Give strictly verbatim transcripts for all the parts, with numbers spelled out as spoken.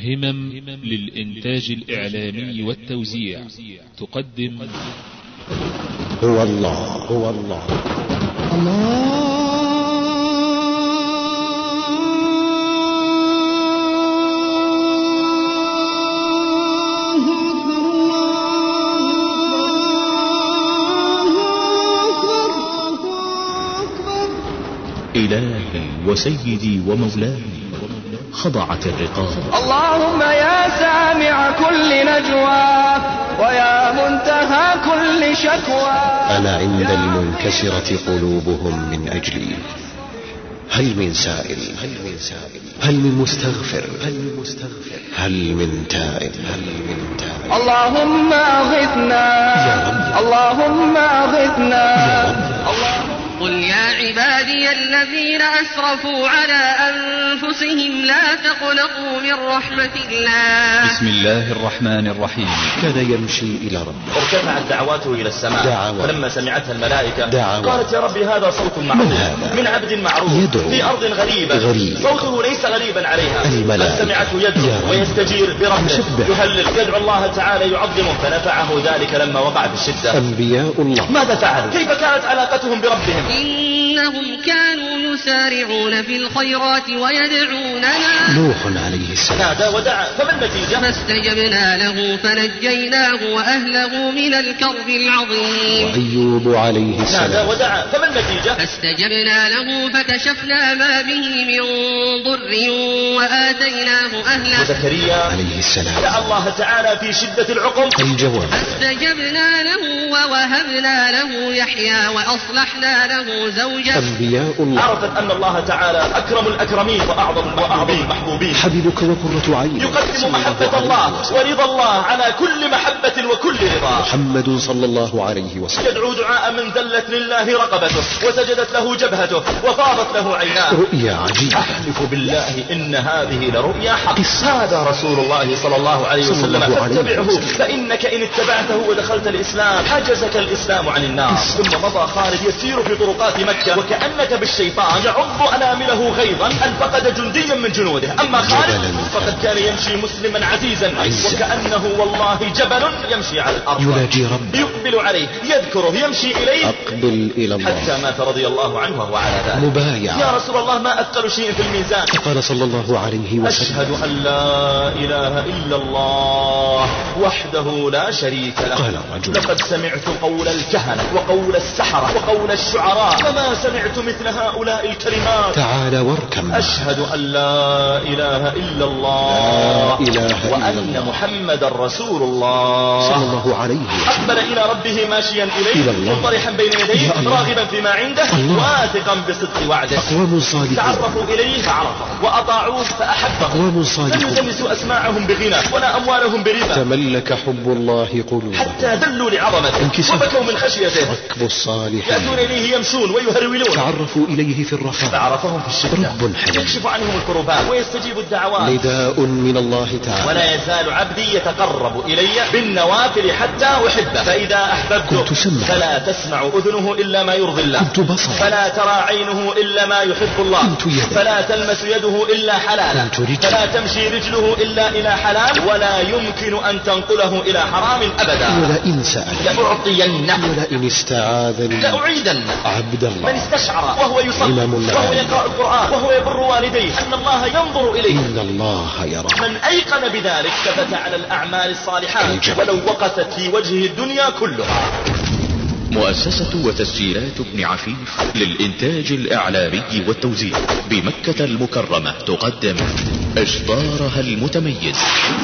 همم للإنتاج الإعلامي والتوزيع تقدم هو الله هو الله الله إلهي وسيدي ومولاي خضعت الرقاب. اللهم يا سامع كل نجوى ويا منتهى كل شكوى. أنا عند المنكسرة قلوبهم من أجلي. هل من سائل هل من سائل هل من مستغفر هل من مستغفر هل من تائب هل من تائب. اللهم أغثنا يا رب. اللهم أغثنا يا رب. قل يا عبادي الذين أسرفوا على أنفسهم لا تقنطوا من رحمة الله. بسم الله الرحمن الرحيم. كان يمشي إلى ربه. ارتفعت دعواته إلى السماء. دعوة. فلما سمعتها الملائكة دعوة. قالت يا ربي هذا صوت معروف من هذا؟ من عبد معروف يدعو في أرض غريبة غريب. صوته ليس غريبا عليها. الملائكة. فسمعته يدعو ويستجير بربه يسبح. يهلل يدعو الله تعالى يعظمه فنفعه ذلك لما وقع في الشدة. أنبياء الله ماذا فعلوا؟ كيف كانت علاقتهم بربهم؟ إنهم كانوا يسارعون في الخيرات ويدعوننا. نوح عليه السلام نادى ودعا فما النتيجة؟ فاستجبنا له فنجيناه وأهله من الكرب العظيم. وأيوب عليه نادى السلام ودعا فما النتيجة؟ فاستجبنا له فكشفنا ما به من ضر وآتيناه أهله. وزكريا عليه السلام دعا الله تعالى في شدة العقم. الجواب فاستجبنا له ووهبنا له يحيى وأصلحنا له زوجه. أنبياء الله. عرفت أن الله تعالى أكرم الأكرمين وأعظم المحبوبين. حبيبك وقرة عين. يقدم محبة الله ورضا الله على كل محبة وكل رضا. محمد صلى الله عليه وسلم يدعو دعاء من ذلت لله رقبته وسجدت له جبهته وفاضت له عيناه. رؤيا عجيبة. أحلف بالله إن هذه لرؤيا حق. هذا رسول الله صلى الله عليه وسلم فاتبعه فإنك إن اتبعته ودخلت الإسلام حجزك الإسلام عن النار. ثم مضى خالد يسير في طرقات مكة وكأنك بالشيطان يعض أنامله غيظا أن فقد جنديا من جنوده. أما خالد فقد كان يمشي مسلما عزيزا وكأنه والله جبل يمشي على الأرض. يناجي ربه يقبل عليه يذكره يمشي إليه أقبل إلى الله حتى مات رضي الله عنه وهو على ذلك. مبايع. يا رسول الله ما أثقل شيء في الميزان؟ فقال صلى الله عليه وسلم أشهد أن لا إله إلا الله وحده لا شريك له. قال الرجل لقد سمعت قول الكهنة وقول السحرة وقول الشعراء فما سمعت مثل هؤلاء الكلمات. تعال واركم. أشهد أن لا إله إلا الله لا إله إلا وأن الله. محمد رسول الله صلى الله عليه وسلم. أقبل إلى ربه ماشيا إليه إلى الله. منطرحا بين يديه راغبا فيما عنده واثقا بصدق وعده. أقوام صالحون تعرفوا إليه فعرفه وأطاعوه فأحبه. أقوام لم صالحون يدنسوا أسماعهم بغنى ولا أموالهم بربا تملك حب الله قلوبهم حتى ذلوا لعظمته انكسروا. وبكوا من خشيته. ركب الصالحين يأتون إليه يمشون ويهرولون. تعرفوا إليه في الرخاء فعرفهم في الشدة رب حليم يكشف عنهم الكربات ويستجيب الدعوات. نداء من الله تعالى ولا يزال عبدي يتقرب إلي بالنوافل حتى أحبه فإذا أحببته كنت سمعا فلا تسمع أذنه إلا ما يرضي الله. كنت بصرا فلا ترى عينه إلا ما يحب الله. كنت يدا فلا تلمس يده إلا حلالا. كنت رجلا فلا تمشي رجله إلا إلى حلال ولا يمكن أن تنقله إلى حرام أبدا. ولئن سأل لأعطينه ولئن استعاذني لأعيدنه. عبد من الله استشعر وهو يصلي إمام الله وهو يقرأ القرآن وهو يبر والديه أن الله ينظر إليه إن الله يرى. من أيقن بذلك ثبت على الأعمال الصالحات ولو وقفت في وجهه الدنيا كلها. مؤسسة وتسجيلات ابن عفيف للإنتاج الإعلامي والتوزيع بمكة المكرمة تقدم إصدارها المتميز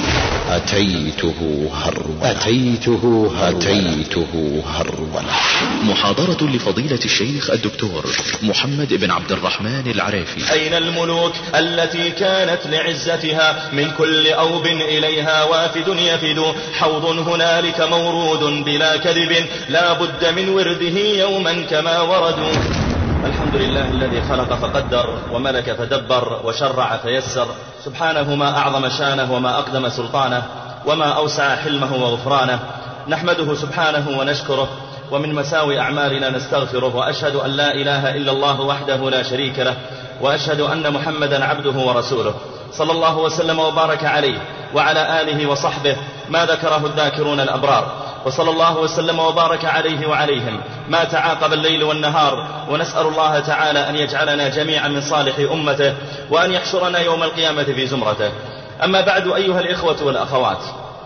أتيته هرولة أتيته هرولة أتيته هرولة. محاضرة لفضيلة الشيخ الدكتور محمد بن عبد الرحمن العرافي. أين الملوك التي كانت لعزتها من كل أوب إليها وافد يفد حوض هنالك مورود بلا كذب لا بد من ورده يوما كما وردوا. الحمد لله الذي خلق فقدر وملك فدبر وشرع فيسر سبحانه ما أعظم شانه وما أقدم سلطانه وما أوسع حلمه وغفرانه. نحمده سبحانه ونشكره ومن مساوي أعمالنا نستغفره وأشهد أن لا إله إلا الله وحده لا شريك له وأشهد أن محمدا عبده ورسوله. صلى الله وسلم وبارك عليه وعلى آله وصحبه ما ذكره الذاكرون الأبرار، وصلى الله وسلم وبارك عليه وعليهم ما تعاقب الليل والنهار، ونسأل الله تعالى أن يجعلنا جميعا من صالح أمته، وأن يحشرنا يوم القيامة في زمرته. أما بعد أيها الإخوة والأخوات،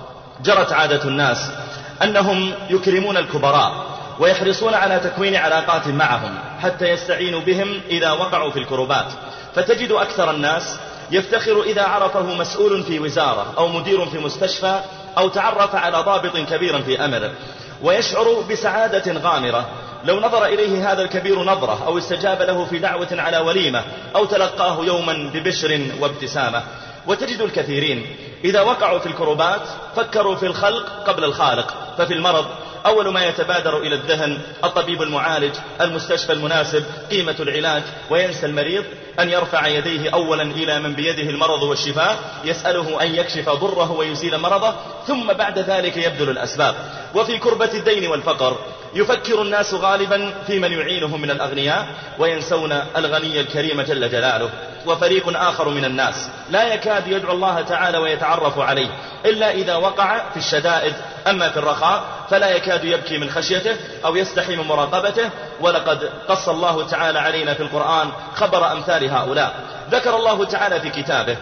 جرت عادة الناس أنهم يكرمون الكبراء ويحرصون على تكوين علاقات معهم حتى يستعينوا بهم إذا وقعوا في الكربات، فتجد أكثر الناس يفتخر إذا عرفه مسؤول في وزارة أو مدير في مستشفى أو تعرف على ضابط كبير في أمره، ويشعر بسعادة غامرة لو نظر إليه هذا الكبير نظرة أو استجاب له في دعوة على وليمة أو تلقاه يوما ببشر وابتسامة. وتجد الكثيرين إذا وقعوا في الكربات فكروا في الخلق قبل الخالق، ففي المرض أول ما يتبادر إلى الذهن الطبيب المعالج، المستشفى المناسب، قيمة العلاج، وينسى المريض أن يرفع يديه أولا إلى من بيده المرض والشفاء يسأله أن يكشف ضره ويزيل مرضه، ثم بعد ذلك يبذل الأسباب. وفي كربة الدين والفقر يفكر الناس غالبا في من يعينهم من الأغنياء وينسون الغني الكريم جل جلاله. وفريق آخر من الناس لا يكاد يدعو الله تعالى ويتعرف عليه إلا إذا وقع في الشدائد، أما في الرخاء فلا يكاد يبكي من خشيته أو يستحي من مراقبته. ولقد قص الله تعالى علينا في القرآن خبر أمثال هؤلاء. ذكر الله تعالى في كتابه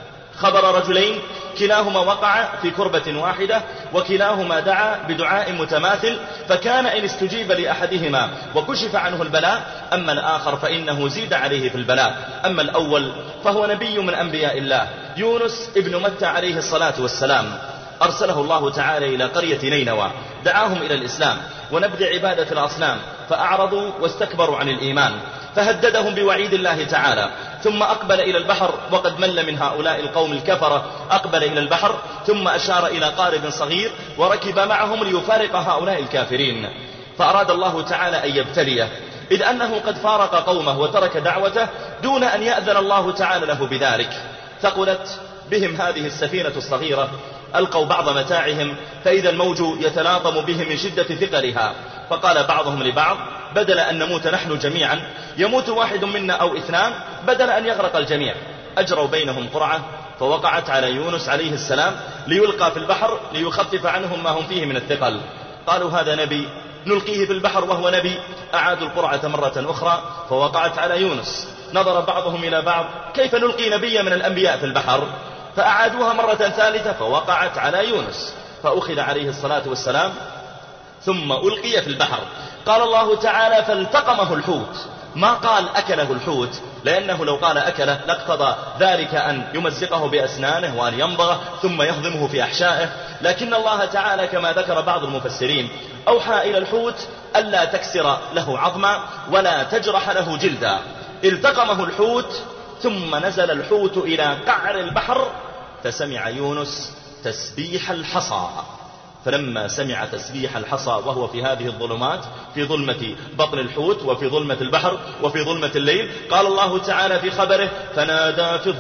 خبر رجلين كلاهما وقع في كربة واحدة وكلاهما دعا بدعاء متماثل، فكان إن استجيب لأحدهما وكشف عنه البلاء، أما الآخر فإنه زيد عليه في البلاء. أما الأول فهو نبي من أنبياء الله، يونس ابن متى عليه الصلاة والسلام، أرسله الله تعالى إلى قرية نينوى، دعاهم إلى الإسلام ونبذ عبادة الأصنام، فأعرضوا واستكبروا عن الإيمان، فهددهم بوعيد الله تعالى، ثم أقبل إلى البحر وقد مل من هؤلاء القوم الكفرة، أقبل إلى البحر ثم أشار إلى قارب صغير وركب معهم ليفارق هؤلاء الكافرين، فأراد الله تعالى أن يبتليه، إذ أنه قد فارق قومه وترك دعوته دون أن يأذن الله تعالى له بذلك. ثقلت بهم هذه السفينة الصغيرة، ألقوا بعض متاعهم فإذا الموج يتلاطم بهم من شدة ثقلها، فقال بعضهم لبعض بدل أن نموت نحن جميعا يموت واحد منا أو اثنان بدل أن يغرق الجميع. أجروا بينهم قرعة فوقعت على يونس عليه السلام ليلقى في البحر ليخفف عنهم ما هم فيه من الثقل. قالوا هذا نبي نلقيه في البحر وهو نبي. أعادوا القرعة مرة أخرى فوقعت على يونس. نظر بعضهم إلى بعض كيف نلقي نبيا من الأنبياء في البحر، فأعادوها مرة ثالثة فوقعت على يونس، فأخذ عليه الصلاة والسلام ثم ألقي في البحر. قال الله تعالى فالتقمه الحوت، ما قال أكله الحوت، لأنه لو قال أكله لاقتضى ذلك أن يمزقه بأسنانه وأن يمضغه ثم يهضمه في أحشائه، لكن الله تعالى كما ذكر بعض المفسرين أوحى إلى الحوت ألا تكسر له عظما ولا تجرح له جلدا. التقمه الحوت ثم نزل الحوت إلى قعر البحر فسمع يونس تسبيح الحصى، فلما سمع تسبيح الحصى وهو في هذه الظلمات في ظلمة بطن الحوت وفي ظلمة البحر وفي ظلمة الليل، قال الله تعالى في خبره فنادى في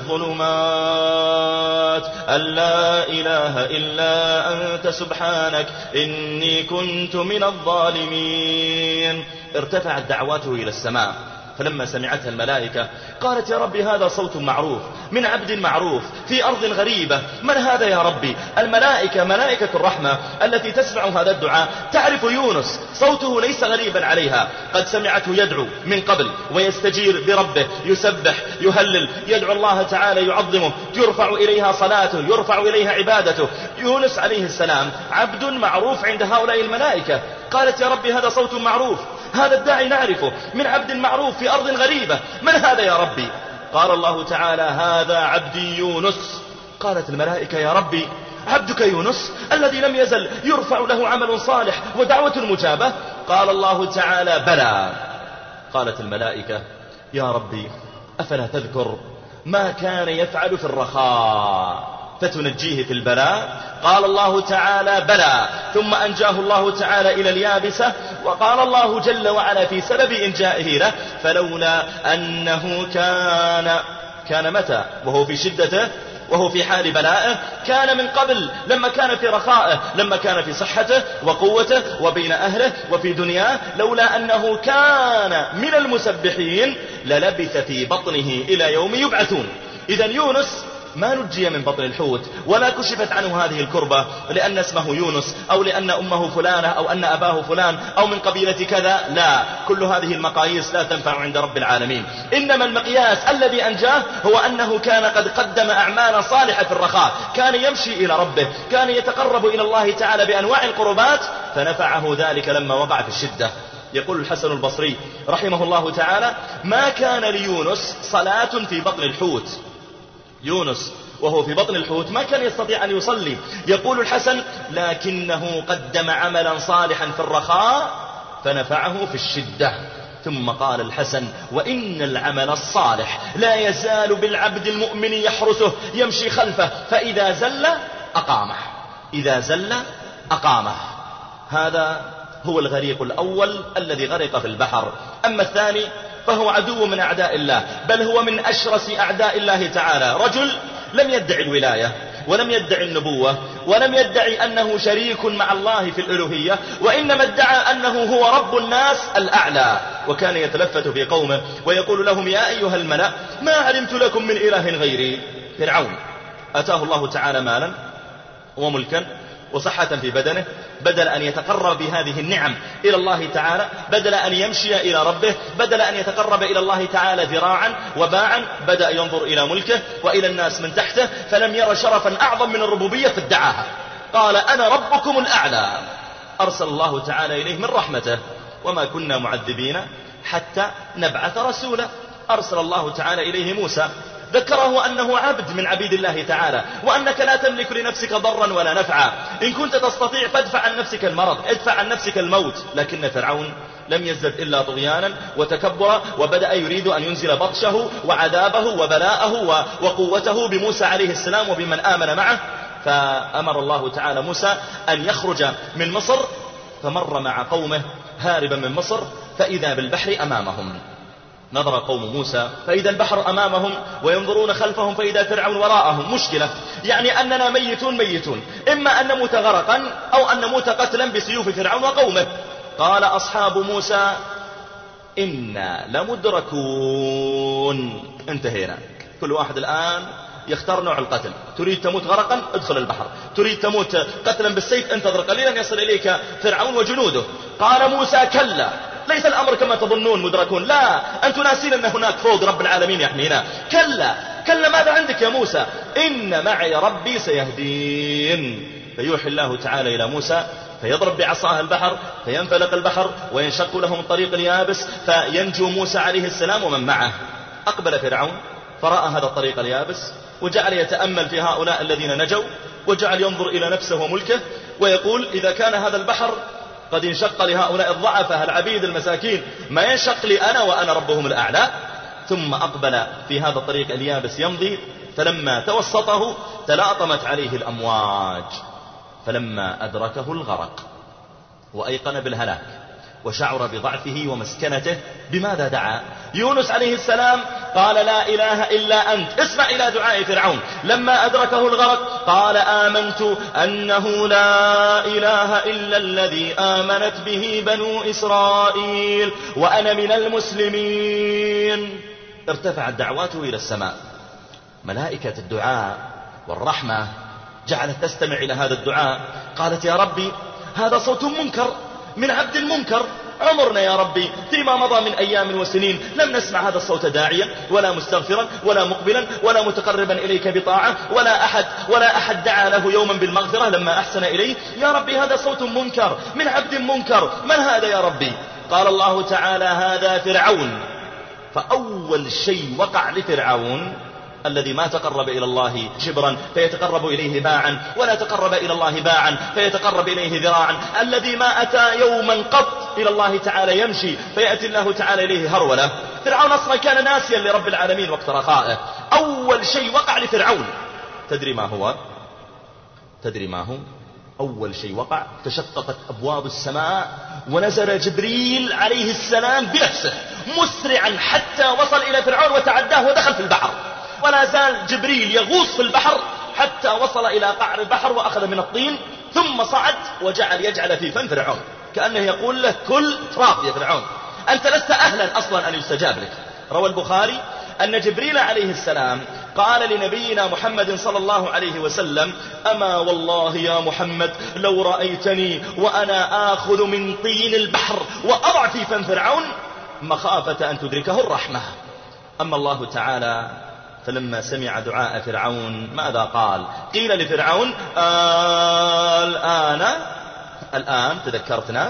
الظلمات أن لا إله إلا أنت سبحانك إني كنت من الظالمين. ارتفعت دعواته إلى السماء، فلما سمعتها الملائكة قالت يا ربي هذا صوت معروف من عبد معروف في أرض غريبة، من هذا يا ربي؟ الملائكة ملائكة الرحمة التي تسمع هذا الدعاء تعرف يونس، صوته ليس غريبا عليها، قد سمعته يدعو من قبل ويستجير بربه، يسبح يهلل يدعو الله تعالى يعظمه، يرفع إليها صلاته يرفع إليها عبادته. يونس عليه السلام عبد معروف عند هؤلاء الملائكة. قالت يا ربي هذا صوت معروف، هذا الداعي نعرفه من عبد معروف في أرض غريبة، من هذا يا ربي؟ قال الله تعالى هذا عبدي يونس. قالت الملائكة يا ربي عبدك يونس الذي لم يزل يرفع له عمل صالح ودعوة مجابة؟ قال الله تعالى بلى. قالت الملائكة يا ربي أفلا تذكر ما كان يفعل في الرخاء فتنجيه في البلاء؟ قال الله تعالى بلى، ثم أنجاه الله تعالى إلى اليابسة. وقال الله جل وعلا في سبب إنجائه له فلولا أنه كان كان متى وهو في شدته وهو في حال بلائه، كان من قبل لما كان في رخائه، لما كان في صحته وقوته وبين أهله وفي دنياه، لولا أنه كان من المسبحين للبث في بطنه إلى يوم يبعثون. إذن يونس ما نجي من بطن الحوت ولا كشفت عنه هذه الكربة لأن اسمه يونس أو لأن أمه فلانة أو أن أباه فلان أو من قبيلة كذا، لا، كل هذه المقاييس لا تنفع عند رب العالمين. إنما المقياس الذي أنجاه هو أنه كان قد قدم أعمالا صالحة في الرخاء، كان يمشي إلى ربه، كان يتقرب إلى الله تعالى بأنواع القربات، فنفعه ذلك لما وقع في الشدة. يقول الحسن البصري رحمه الله تعالى: ما كان ليونس صلاة في بطن الحوت. يونس وهو في بطن الحوت ما كان يستطيع أن يصلي. يقول الحسن: لكنه قدم عملا صالحا في الرخاء فنفعه في الشدة. ثم قال الحسن: وإن العمل الصالح لا يزال بالعبد المؤمن يحرسه، يمشي خلفه، فإذا زل أقامه، إذا زل أقامه. هذا هو الغريق الأول الذي غرق في البحر. أما الثاني فهو عدو من أعداء الله، بل هو من أشرس أعداء الله تعالى. رجل لم يدعي الولاية ولم يدعي النبوة ولم يدعي أنه شريك مع الله في الألوهية، وإنما ادعى أنه هو رب الناس الأعلى، وكان يتلفت في قومه ويقول لهم: يا أيها الملأ ما علمت لكم من إله غيري. فرعون أتاه الله تعالى مالا وملكا وصحة في بدنه، بدل أن يتقرب بهذه النعم إلى الله تعالى، بدل أن يمشي إلى ربه، بدل أن يتقرب إلى الله تعالى ذراعا وباعا، بدأ ينظر إلى ملكه وإلى الناس من تحته، فلم ير شرفا أعظم من الربوبية فادعاها. قال: أنا ربكم الأعلى. أرسل الله تعالى إليه من رحمته: وما كنا معذبين حتى نبعث رسولا. أرسل الله تعالى إليه موسى، ذكره أنه عبد من عبيد الله تعالى، وأنك لا تملك لنفسك ضرا ولا نفعا، إن كنت تستطيع فادفع عن نفسك المرض، ادفع عن نفسك الموت. لكن فرعون لم يزدد إلا طغيانا وتكبرا، وبدأ يريد أن ينزل بطشه وعذابه وبلاءه وقوته بموسى عليه السلام وبمن آمن معه. فأمر الله تعالى موسى أن يخرج من مصر، فمر مع قومه هاربا من مصر، فإذا بالبحر أمامهم. نظر قوم موسى فإذا البحر أمامهم، وينظرون خلفهم فإذا فرعون وراءهم. مشكلة، يعني أننا ميتون ميتون، إما أن نموت غرقا أو أن نموت قتلا بسيوف فرعون وقومه. قال أصحاب موسى: إنا لمدركون. انتهينا، كل واحد الآن يختار نوع القتل. تريد تموت غرقا؟ ادخل البحر. تريد تموت قتلا بالسيف؟ انتظر قليلا يصل إليك فرعون وجنوده. قال موسى: كلا، ليس الأمر كما تظنون مدركون، لا، أنتم ناسين أن هناك فوق رب العالمين يحمينا. كلا كلا، ماذا عندك يا موسى؟ إن معي ربي سيهدين. فيوحي الله تعالى إلى موسى فيضرب بعصاه البحر فينفلق البحر وينشق لهم الطريق اليابس، فينجو موسى عليه السلام ومن معه. أقبل فرعون فرأى هذا الطريق اليابس وجعل يتأمل في هؤلاء الذين نجوا، وجعل ينظر إلى نفسه وملكه ويقول: إذا كان هذا البحر قد انشق لهؤلاء الضعفاء العبيد المساكين، ما ينشق لي أنا وأنا ربهم الأعلى. ثم أقبل في هذا الطريق اليابس يمضي، فلما توسطه تلاطمت عليه الأمواج، فلما أدركه الغرق وأيقن بالهلاك وشعر بضعفه ومسكنته، بماذا دعا؟ يونس عليه السلام قال: لا إله إلا أنت. اسمع إلى دعاء فرعون لما أدركه الغرق، قال: آمنت أنه لا إله إلا الذي آمنت به بنو إسرائيل وأنا من المسلمين. ارتفعت دعواته إلى السماء، ملائكة الدعاء والرحمة جعلت تستمع إلى هذا الدعاء. قالت: يا ربي، هذا صوت منكر من عبد المنكر، عمرنا يا ربي فيما مضى من أيام وسنين لم نسمع هذا الصوت داعيا ولا مستغفرا ولا مقبلا ولا متقربا إليك بطاعة، ولا أحد ولا أحد دعا له يوما بالمغفرة لما أحسن إليه. يا ربي، هذا صوت منكر من عبد منكر، من هذا يا ربي؟ قال الله تعالى: هذا فرعون. فأول شيء وقع لفرعون الذي ما تقرب إلى الله شبرا فيتقرب إليه باعا، ولا تقرب إلى الله باعا فيتقرب إليه ذراعا، الذي ما أتى يوما قط إلى الله تعالى يمشي فيأتي الله تعالى إليه هرولة. فرعون أصلا كان ناسيا لرب العالمين وقت رخائه. أول شيء وقع لفرعون تدري ما هو؟ تدري ما هو؟ أول شيء وقع تشققت أبواب السماء ونزل جبريل عليه السلام بنفسه مسرعا حتى وصل إلى فرعون وتعداه ودخل في البحر، ولا زال جبريل يغوص في البحر حتى وصل إلى قعر البحر وأخذ من الطين، ثم صعد وجعل يجعل في فم فرعون كأنه يقول له: كل تراب يا فرعون، أنت لست أهلا أصلا أن يستجاب لك. روى البخاري أن جبريل عليه السلام قال لنبينا محمد صلى الله عليه وسلم: أما والله يا محمد لو رأيتني وأنا آخذ من طين البحر وأضع في فم فرعون مخافة أن تدركه الرحمة. أما الله تعالى فلما سمع دعاء فرعون ماذا قال؟ قيل لفرعون: الآن الآن تذكرتنا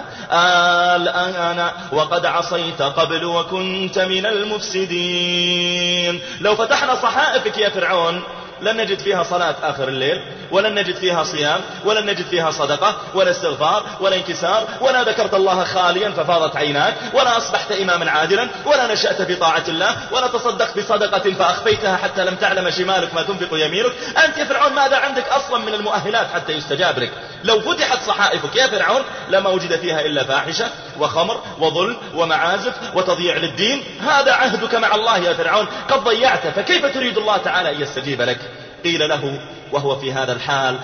الآن وقد عصيت قبل وكنت من المفسدين. لو فتحنا صحائفك يا فرعون لن نجد فيها صلاة آخر الليل، ولن نجد فيها صيام، ولن نجد فيها صدقة ولا استغفار ولا انكسار، ولا ذكرت الله خاليا ففاضت عيناك، ولا أصبحت إماما عادلا، ولا نشأت في طاعة الله، ولا تصدقت بصدقة فأخفيتها حتى لم تعلم شمالك ما تنفق يمينك. أنت يا فرعون ماذا عندك أصلا من المؤهلات حتى يستجاب لك؟ لو فتحت صحائفك يا فرعون لما وجد فيها إلا فاحشة وخمر وظلم ومعازف وتضييع للدين. هذا عهدك مع الله يا فرعون، قد ضيعته، فكيف تريد الله تعالى أن يستجيب لك؟ قيل له وهو في هذا الحال: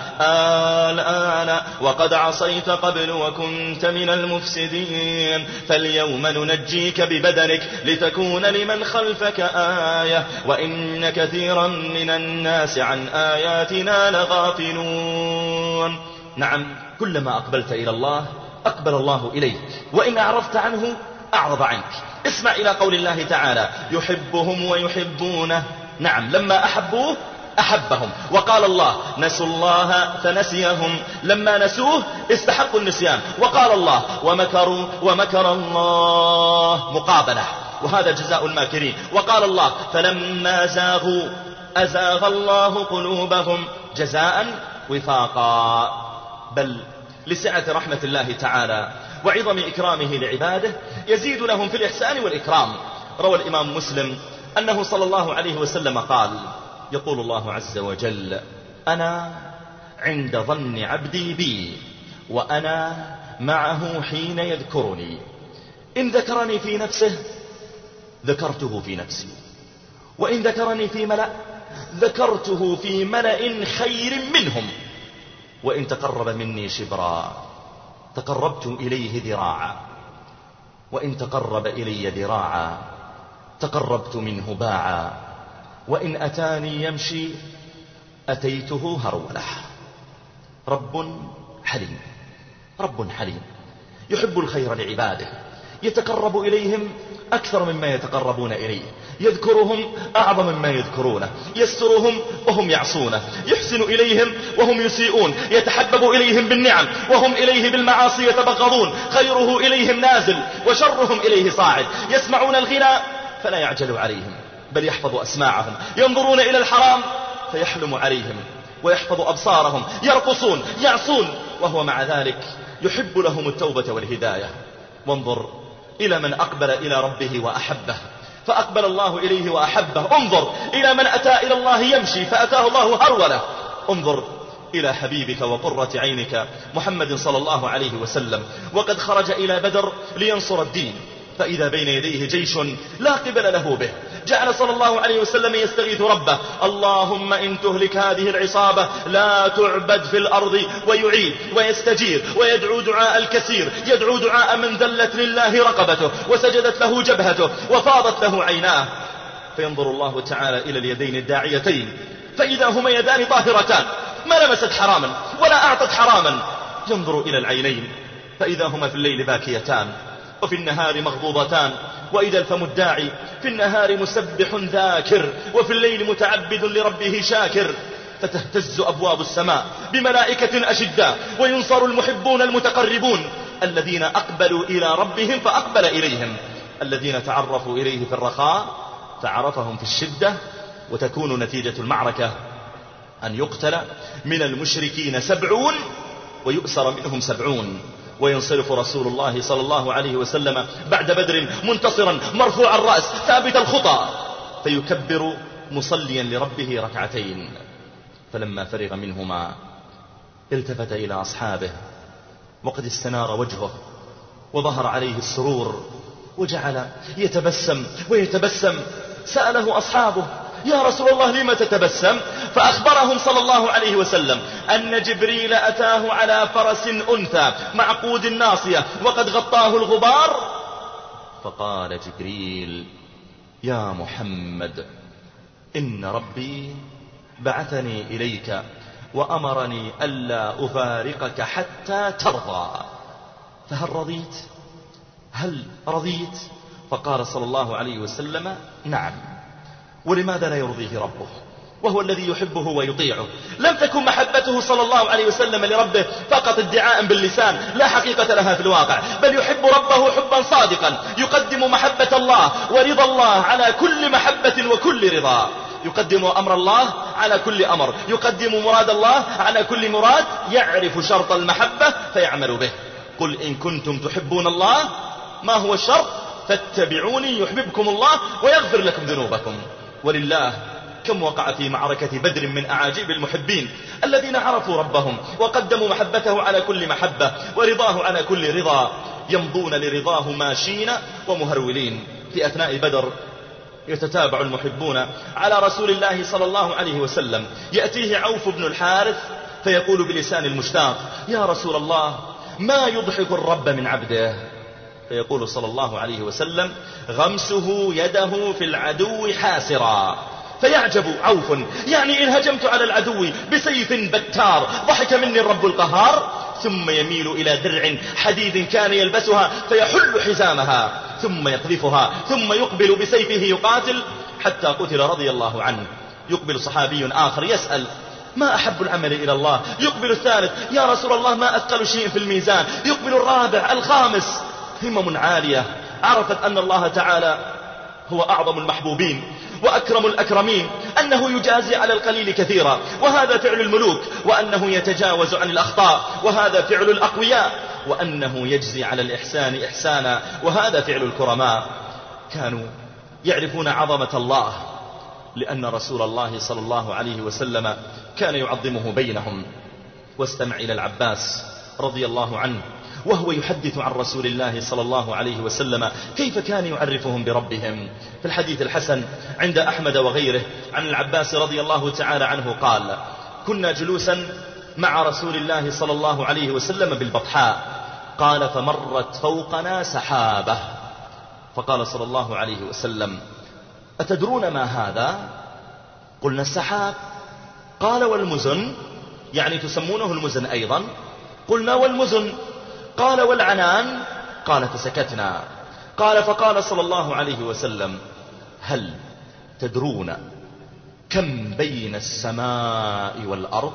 الآن وقد عصيت قبل وكنت من المفسدين، فاليوم ننجيك ببدنك لتكون لمن خلفك آية وإن كثيرا من الناس عن آياتنا لغافلون. نعم، كلما أقبلت إلى الله أقبل الله إليك، وإن أعرضت عنه أعرض عنك. اسمع إلى قول الله تعالى: يحبهم ويحبونه. نعم، لما أحبوه أحبهم. وقال الله: نسوا الله فنسيهم، لما نسوه استحقوا النسيان. وقال الله: ومكروا ومكر الله، مقابلة، وهذا جزاء الماكرين. وقال الله: فلما زاغوا أزاغ الله قلوبهم، جزاء وفاقا. بل لسعة رحمة الله تعالى وعظم إكرامه لعباده يزيد لهم في الإحسان والإكرام. روى الإمام مسلم أنه صلى الله عليه وسلم قال: يقول الله عز وجل: أنا عند ظن عبدي بي وأنا معه حين يذكرني، إن ذكرني في نفسه ذكرته في نفسي، وإن ذكرني في ملأ ذكرته في ملأ خير منهم، وإن تقرب مني شبرا تقربت إليه ذراعا، وإن تقرب إلي ذراعا تقربت منه باعا، وإن أتاني يمشي أتيته هرولة. رب حليم، رب حليم يحب الخير لعباده، يتقرب إليهم أكثر مما يتقربون إليه، يذكرهم أعظم مما يذكرونه، يسترهم وهم يعصونه، يحسن إليهم وهم يسيئون، يتحبب إليهم بالنعم وهم إليه بالمعاصي يتبغضون، خيره إليهم نازل وشرهم إليه صاعد، يسمعون الغنى فلا يعجل عليهم بل يحفظ أسماعهم، ينظرون إلى الحرام فيحلم عليهم ويحفظ أبصارهم، يرقصون يعصون وهو مع ذلك يحب لهم التوبة والهداية. وانظر إلى من أقبل إلى ربه وأحبه فأقبل الله إليه وأحبه. انظر إلى من أتى إلى الله يمشي فأتاه الله هرولة. انظر إلى حبيبك وقرة عينك محمد صلى الله عليه وسلم، وقد خرج إلى بدر لينصر الدين، فإذا بين يديه جيش لا قبل له به. جعل صلى الله عليه وسلم يستغيث ربه: اللهم إن تهلك هذه العصابة لا تعبد في الأرض، ويعيد ويستجير ويدعو دعاء الكثير، يدعو دعاء من ذلت لله رقبته وسجدت له جبهته وفاضت له عيناه. فينظر الله تعالى إلى اليدين الداعيتين فإذا هما يدان طاهرتان ما لمست حراما ولا أعطت حراما. ينظر إلى العينين فإذا هما في الليل باكيتان وفي النهار مغضوضتان، وإذا الفم الداعي في النهار مسبح ذاكر وفي الليل متعبد لربه شاكر. فتهتز أبواب السماء بملائكة أشداء وينصر المحبون المتقربون الذين أقبلوا إلى ربهم فأقبل إليهم، الذين تعرفوا إليه في الرخاء فعرفهم في الشدة. وتكون نتيجة المعركة أن يقتل من المشركين سبعون ويؤسر منهم سبعون، وينصرف رسول الله صلى الله عليه وسلم بعد بدر منتصرا مرفوع الرأس ثابت الخطى، فيكبر مصليا لربه ركعتين. فلما فرغ منهما التفت إلى أصحابه وقد استنار وجهه وظهر عليه السرور وجعل يتبسم ويتبسم. سأله أصحابه: يا رسول الله لما تتبسم؟ فأخبرهم صلى الله عليه وسلم أن جبريل أتاه على فرس أنثى معقود الناصية وقد غطاه الغبار، فقال جبريل: يا محمد إن ربي بعثني إليك وأمرني ألا أفارقك حتى ترضى، فهل رضيت؟ هل رضيت؟ فقال صلى الله عليه وسلم نعم. ولماذا لا يرضيه ربه وهو الذي يحبه ويطيعه؟ لم تكن محبته صلى الله عليه وسلم لربه فقط ادعاء باللسان لا حقيقة لها في الواقع، بل يحب ربه حبا صادقا، يقدم محبة الله ورضا الله على كل محبة وكل رضا، يقدم أمر الله على كل أمر، يقدم مراد الله على كل مراد، يعرف شرط المحبة فيعمل به. قل إن كنتم تحبون الله، ما هو الشرط؟ فاتبعوني يحببكم الله ويغفر لكم ذنوبكم. ولله كم وقع في معركة بدر من أعاجيب المحبين الذين عرفوا ربهم وقدموا محبته على كل محبة ورضاه على كل رضا، يمضون لرضاه ماشين ومهرولين. في أثناء بدر يتتابع المحبون على رسول الله صلى الله عليه وسلم، يأتيه عوف بن الحارث فيقول بلسان المشتاق: يا رسول الله، ما يضحك الرب من عبده؟ فيقول صلى الله عليه وسلم: غمسه يده في العدو حاسرا. فيعجب عوف: يعني إن هجمت على العدو بسيف بتار ضحك مني الرب القهار؟ ثم يميل إلى درع حديد كان يلبسها فيحل حزامها ثم يقذفها ثم يقبل بسيفه يقاتل حتى قتل رضي الله عنه. يقبل صحابي آخر يسأل: ما أحب العمل إلى الله؟ يقبل الثالث: يا رسول الله، ما أثقل شيء في الميزان؟ يقبل الرابع، الخامس. همم عالية عرفت أن الله تعالى هو أعظم المحبوبين وأكرم الأكرمين، أنه يجازي على القليل كثيرا وهذا فعل الملوك، وأنه يتجاوز عن الأخطاء وهذا فعل الأقوياء، وأنه يجزي على الإحسان إحسانا وهذا فعل الكرماء. كانوا يعرفون عظمة الله لأن رسول الله صلى الله عليه وسلم كان يعظمه بينهم. واستمع إلى العباس رضي الله عنه وهو يحدث عن رسول الله صلى الله عليه وسلم كيف كان يعرفهم بربهم. في الحديث الحسن عند أحمد وغيره عن العباس رضي الله تعالى عنه قال: كنا جلوسا مع رسول الله صلى الله عليه وسلم بالبطحاء، قال: فمرت فوقنا سحابة، فقال صلى الله عليه وسلم: أتدرون ما هذا؟ قلنا: السحاب. قال: والمزن؟ يعني تسمونه المزن أيضا؟ قلنا: والمزن. قال: والعنان؟ قال: فسكتنا. قال: فقال صلى الله عليه وسلم: هل تدرون كم بين السماء والأرض؟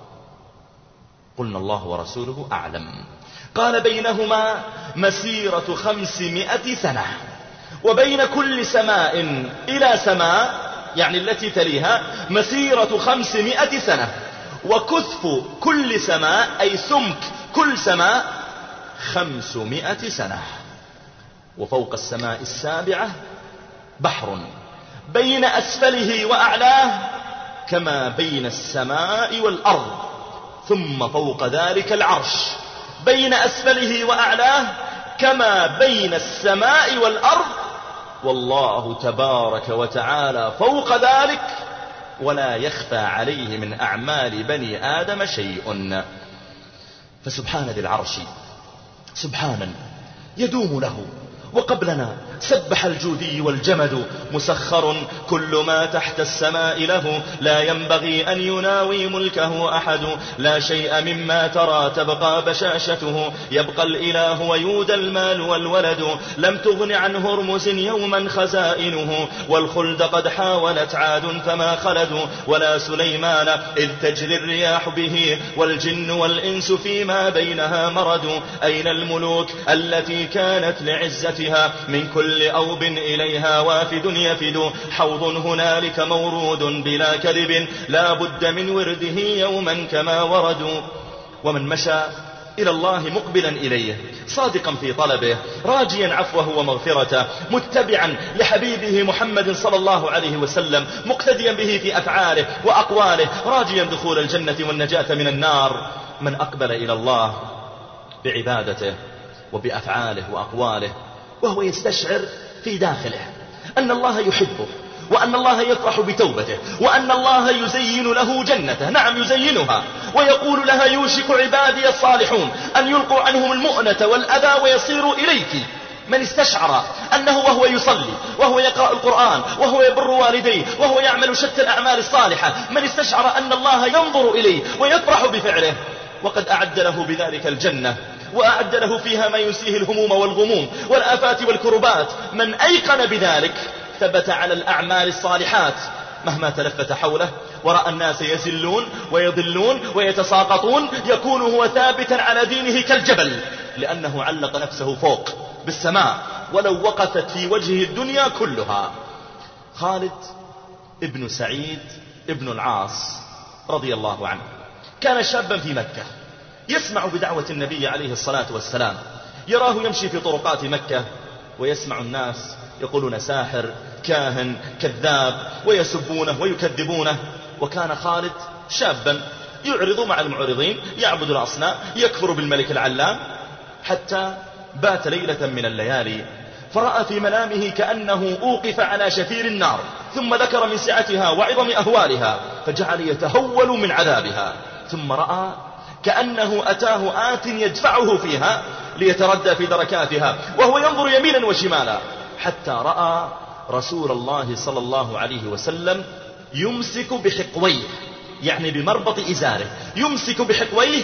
قلنا: الله ورسوله أعلم. قال: بينهما مسيرة خمسمائة سنة، وبين كل سماء إلى سماء، يعني التي تليها، مسيرة خمسمائة سنة، وكثف كل سماء أي سمك كل سماء خمسمائة سنة، وفوق السماء السابعة بحر بين أسفله وأعلاه كما بين السماء والأرض، ثم فوق ذلك العرش بين أسفله وأعلاه كما بين السماء والأرض، والله تبارك وتعالى فوق ذلك ولا يخفى عليه من أعمال بني آدم شيء. فسبحان ذي العرش سبحانا يدوم له، وقبلنا سبح الجودي والجمد، مسخر كل ما تحت السماء له، لا ينبغي أن يناوي ملكه أحد، لا شيء مما ترى تبقى بشاشته، يبقى الإله ويود المال والولد، لم تغن عن هرمز يوما خزائنه، والخلد قد حاولت عاد فما خلدوا، ولا سليمان إذ تجري الرياح به، والجن والإنس فيما بينها مرد، أين الملوك التي كانت لعزتها من كل أوب إليها وافد يفد، حوض هنالك مورود بلا كذب، لا بد من ورده يوما كما وردوا. ومن مشى إلى الله مقبلا إليه صادقا في طلبه، راجيا عفوه ومغفرته، متبعا لحبيبه محمد صلى الله عليه وسلم، مقتديا به في أفعاله وأقواله، راجيا دخول الجنة والنجاة من النار. من أقبل إلى الله بعبادته وبأفعاله وأقواله وهو يستشعر في داخله أن الله يحبه، وأن الله يفرح بتوبته، وأن الله يزين له جنته، نعم يزينها، ويقول لها: يوشك عبادي الصالحون أن يلقوا عنهم المؤنة والأذى ويصيروا إليك من استشعر أنه وهو يصلي وهو يقرأ القرآن وهو يبر والديه وهو يعمل شتى الأعمال الصالحة، من استشعر أن الله ينظر إليه ويفرح بفعله، وقد أعد له بذلك الجنة، وأعد له فيها ما ينسيه الهموم والغموم والآفات والكربات، من أيقن بذلك ثبت على الأعمال الصالحات مهما تلفت حوله ورأى الناس يزلون ويضلون ويتساقطون، يكون هو ثابتا على دينه كالجبل، لأنه علق نفسه فوق بالسماء ولو وقفت في وجهه الدنيا كلها. خالد ابن سعيد ابن العاص رضي الله عنه كان شابا في مكة يسمع بدعوة النبي عليه الصلاة والسلام، يراه يمشي في طرقات مكة ويسمع الناس يقولون ساحر كاهن كذاب ويسبونه ويكذبونه، وكان خالد شابا يعرض مع المعرضين، يعبد الأصنام، يكفر بالملك العلام، حتى بات ليلة من الليالي فرأى في منامه كأنه أوقف على شفير النار، ثم ذكر من سعتها وعظم أهوالها فجعل يتهول من عذابها، ثم رأى كأنه أتاه آت يدفعه فيها ليتردى في دركاتها، وهو ينظر يمينا وشمالا حتى رأى رسول الله صلى الله عليه وسلم يمسك بحقويه، يعني بمربط إزاره، يمسك بحقويه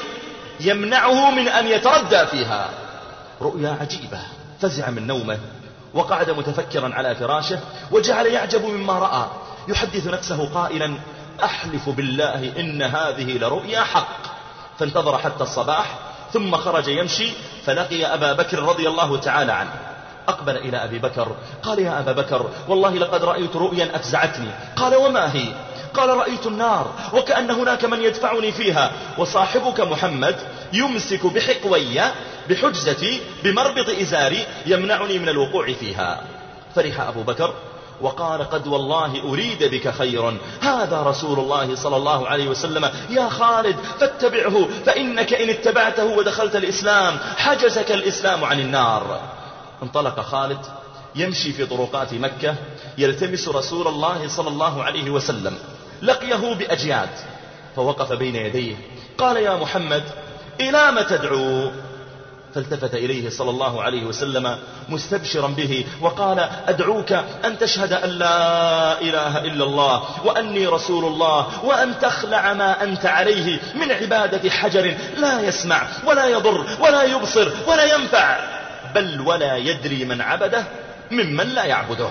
يمنعه من أن يتردى فيها. رؤيا عجيبة، فزع من نومه وقعد متفكرا على فراشه وجعل يعجب مما رأى، يحدث نفسه قائلا أحلف بالله إن هذه لرؤيا حق. فانتظر حتى الصباح ثم خرج يمشي فلقي أبا بكر رضي الله تعالى عنه، أقبل إلى أبي بكر قال يا أبا بكر والله لقد رأيت رؤيا أفزعتني. قال وما هي؟ قال رأيت النار وكأن هناك من يدفعني فيها، وصاحبك محمد يمسك بحقوي بحجزتي بمربط إزاري يمنعني من الوقوع فيها. فرح أبو بكر وقال قد والله أريد بك خير، هذا رسول الله صلى الله عليه وسلم يا خالد فاتبعه، فإنك إن اتبعته ودخلت الإسلام حجزك الإسلام عن النار. انطلق خالد يمشي في طرقات مكة يلتمس رسول الله صلى الله عليه وسلم، لقيه بأجياد فوقف بين يديه قال يا محمد إلى ما تدعو؟ فالتفت إليه صلى الله عليه وسلم مستبشرا به وقال أدعوك أن تشهد أن لا إله إلا الله وأني رسول الله، وأن تخلع ما أنت عليه من عبادة حجر لا يسمع ولا يضر ولا يبصر ولا ينفع، بل ولا يدري من عبده ممن لا يعبده.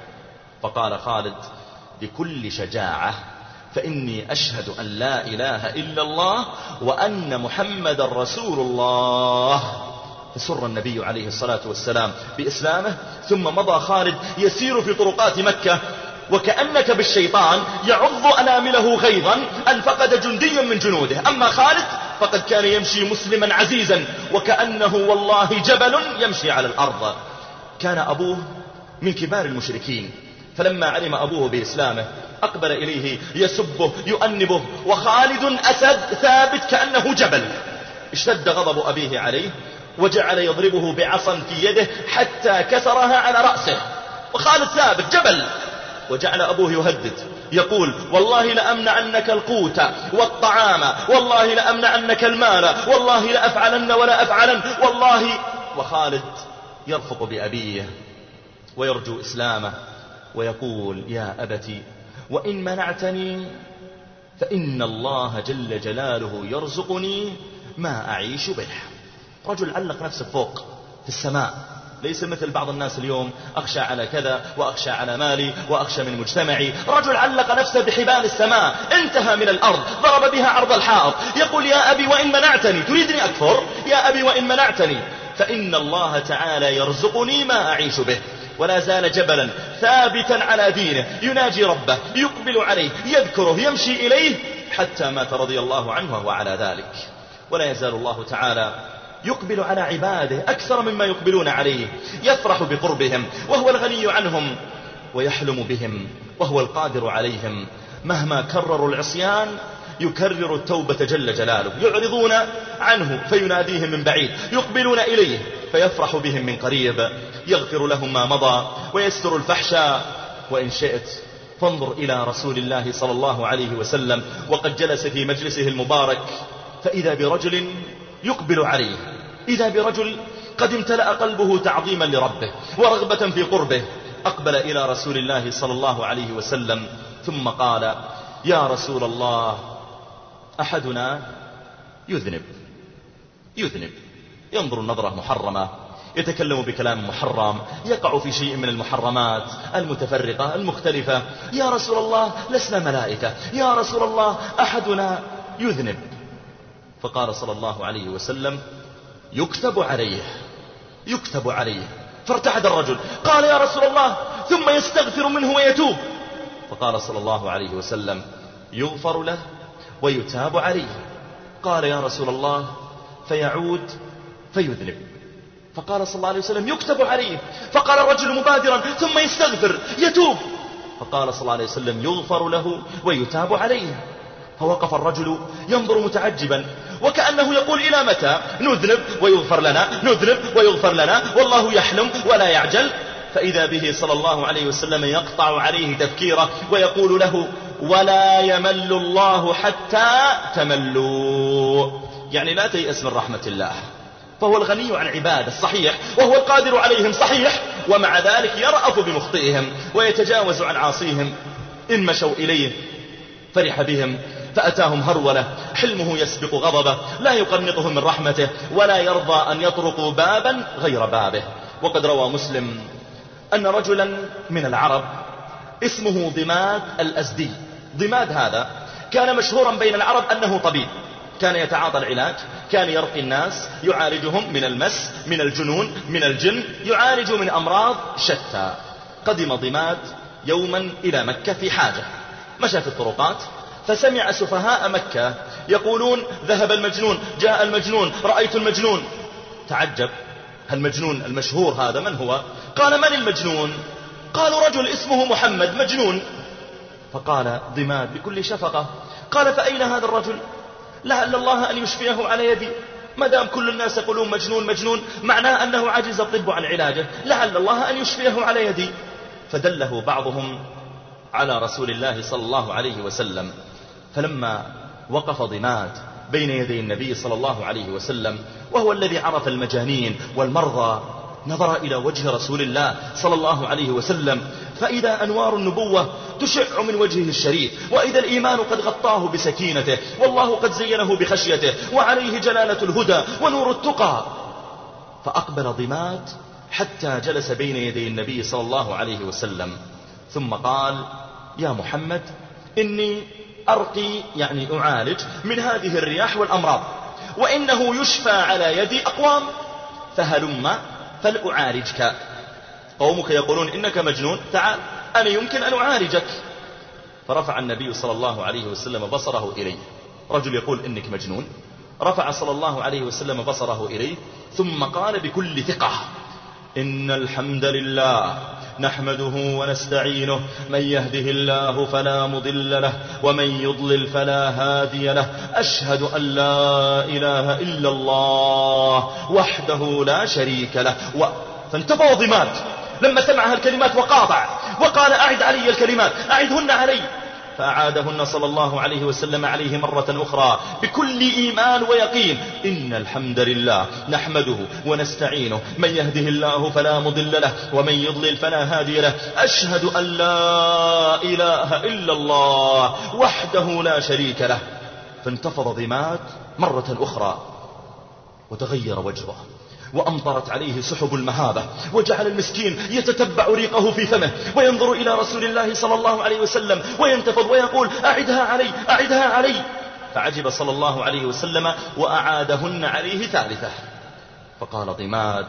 فقال خالد بكل شجاعة فإني أشهد أن لا إله إلا الله وأن محمد رسول الله. فسر النبي عليه الصلاة والسلام بإسلامه، ثم مضى خالد يسير في طرقات مكة وكأنك بالشيطان يعض أنامله غيظا أن فقد جنديا من جنوده. أما خالد فقد كان يمشي مسلما عزيزا وكأنه والله جبل يمشي على الأرض. كان أبوه من كبار المشركين، فلما علم أبوه بإسلامه أقبل إليه يسبه يؤنبه، وخالد أسد ثابت كأنه جبل. اشتد غضب أبيه عليه وجعل يضربه بعصا في يده حتى كسرها على رأسه، وخالد ثابت جبل. وجعل أبوه يهدد يقول والله لأمنعنك القوت والطعام، والله لأمنعنك المال، والله لأفعلن ولا أفعلن والله. وخالد يرفق بأبيه ويرجو إسلامه ويقول يا أبتي وإن منعتني فإن الله جل جلاله يرزقني ما أعيش به. رجل علق نفسه فوق في السماء، ليس مثل بعض الناس اليوم أخشى على كذا وأخشى على مالي وأخشى من مجتمعي. رجل علق نفسه بحبال السماء، انتهى من الأرض ضرب بها عرض الحائط، يقول يا أبي وإن منعتني، تريدني أكفر؟ يا أبي وإن منعتني فإن الله تعالى يرزقني ما أعيش به. ولا زال جبلا ثابتا على دينه، يناجي ربه، يقبل عليه، يذكره، يمشي إليه، حتى مات رضي الله عنه وهو على ذلك. ولا يزال الله تعالى يقبل على عباده أكثر مما يقبلون عليه، يفرح بقربهم وهو الغني عنهم، ويحلم بهم وهو القادر عليهم. مهما كرروا العصيان يكرر التوبة جل جلاله، يعرضون عنه فيناديهم من بعيد، يقبلون إليه فيفرح بهم من قريب، يغفر لهم ما مضى ويستر الفحشاء. وإن شئت فانظر إلى رسول الله صلى الله عليه وسلم وقد جلس في مجلسه المبارك، فإذا برجل يقبل عليه، إذا برجل قد امتلأ قلبه تعظيما لربه ورغبة في قربه، أقبل إلى رسول الله صلى الله عليه وسلم ثم قال: يا رسول الله، أحدنا يذنب يذنب ينظر النظرة محرمة، يتكلم بكلام محرم، يقع في شيء من المحرمات المتفرقة المختلفة. يا رسول الله، لسنا ملائكة، يا رسول الله أحدنا يذنب. فقال صلى الله عليه وسلم: يكتب عليه يكتب عليه. فارتعد الرجل، قال: يا رسول الله، ثم يستغفر منه ويتوب. فقال صلى الله عليه وسلم: يغفر له ويتاب عليه. قال: يا رسول الله، فيعود فيذنب. فقال صلى الله عليه وسلم: يكتب عليه. فقال الرجل مبادرا: ثم يستغفر يتوب. فقال صلى الله عليه وسلم: يغفر له ويتاب عليه. فوقف الرجل ينظر متعجبا وكأنه يقول: إلى متى نذنب ويغفر لنا، نذنب ويغفر لنا، والله يحلم ولا يعجل. فإذا به صلى الله عليه وسلم يقطع عليه تفكيره ويقول له: ولا يمل الله حتى تملوا، يعني لا تيأس من رحمة الله، فهو الغني عن عباده صحيح، وهو القادر عليهم صحيح، ومع ذلك يرأف بمخطئهم ويتجاوز عن عاصيهم. إن مشوا إليه فرح بهم فأتاهم هرولة، حلمه يسبق غضبه، لا يقنطهم من رحمته، ولا يرضى أن يطرقوا بابا غير بابه. وقد روى مسلم أن رجلا من العرب اسمه ضماد الأزدي. ضماد هذا كان مشهورا بين العرب أنه طبيب، كان يتعاطى العلاج، كان يرقي الناس، يعالجهم من المس، من الجنون، من الجن، يعالج من أمراض شتى. قدم ضماد يوما إلى مكة في حاجة، مشى في الطرقات فسمع سفهاء مكة يقولون: ذهب المجنون، جاء المجنون، رأيت المجنون. تعجب، المجنون المشهور هذا من هو؟ قال: من المجنون؟ قالوا: رجل اسمه محمد مجنون. فقال ضماد بكل شفقة، قال: فأين هذا الرجل؟ لعل الله أن يشفيه على يدي، ما دام كل الناس يقولون مجنون مجنون معناه أنه عجز الطب عن علاجه، لعل الله أن يشفيه على يدي. فدله بعضهم على رسول الله صلى الله عليه وسلم. فلما وقف ضماد بين يدي النبي صلى الله عليه وسلم وهو الذي عرف المجانين والمرضى، نظر إلى وجه رسول الله صلى الله عليه وسلم فإذا أنوار النبوة تشع من وجهه الشريف، وإذا الإيمان قد غطاه بسكينته، والله قد زينه بخشيته، وعليه جلالة الهدى ونور التقى. فأقبل ضماد حتى جلس بين يدي النبي صلى الله عليه وسلم، ثم قال: يا محمد، إني أرقي، يعني أعالج من هذه الرياح والأمراض، وإنه يشفى على يدي أقوام، فهلم فلأعالجك. قومك يقولون إنك مجنون، تعال أنا يمكن أن أعالجك. فرفع النبي صلى الله عليه وسلم بصره إليه. رجل يقول إنك مجنون، رفع صلى الله عليه وسلم بصره إليه ثم قال بكل ثقة: إن الحمد لله نحمده ونستعينه، من يهده الله فلا مضل له ومن يضلل فلا هادي له، أشهد أن لا إله إلا الله وحده لا شريك له. و... فانتفض ضماد لما سمع هالكلمات وقاطع وقال: أعد علي الكلمات، أعدهن علي. فأعادهن صلى الله عليه وسلم عليه مرة أخرى بكل إيمان ويقين: إن الحمد لله نحمده ونستعينه، من يهده الله فلا مضل له ومن يضلل فلا هادي له، أشهد أن لا إله إلا الله وحده لا شريك له. فانتفض ضماد مرة أخرى وتغير وجهه وأمطرت عليه سحب المهابة، وجعل المسكين يتتبع ريقه في فمه وينظر إلى رسول الله صلى الله عليه وسلم وينتفض ويقول: أعدها علي، أعدها علي. فعجب صلى الله عليه وسلم وأعادهن عليه ثالثة. فقال ضماد: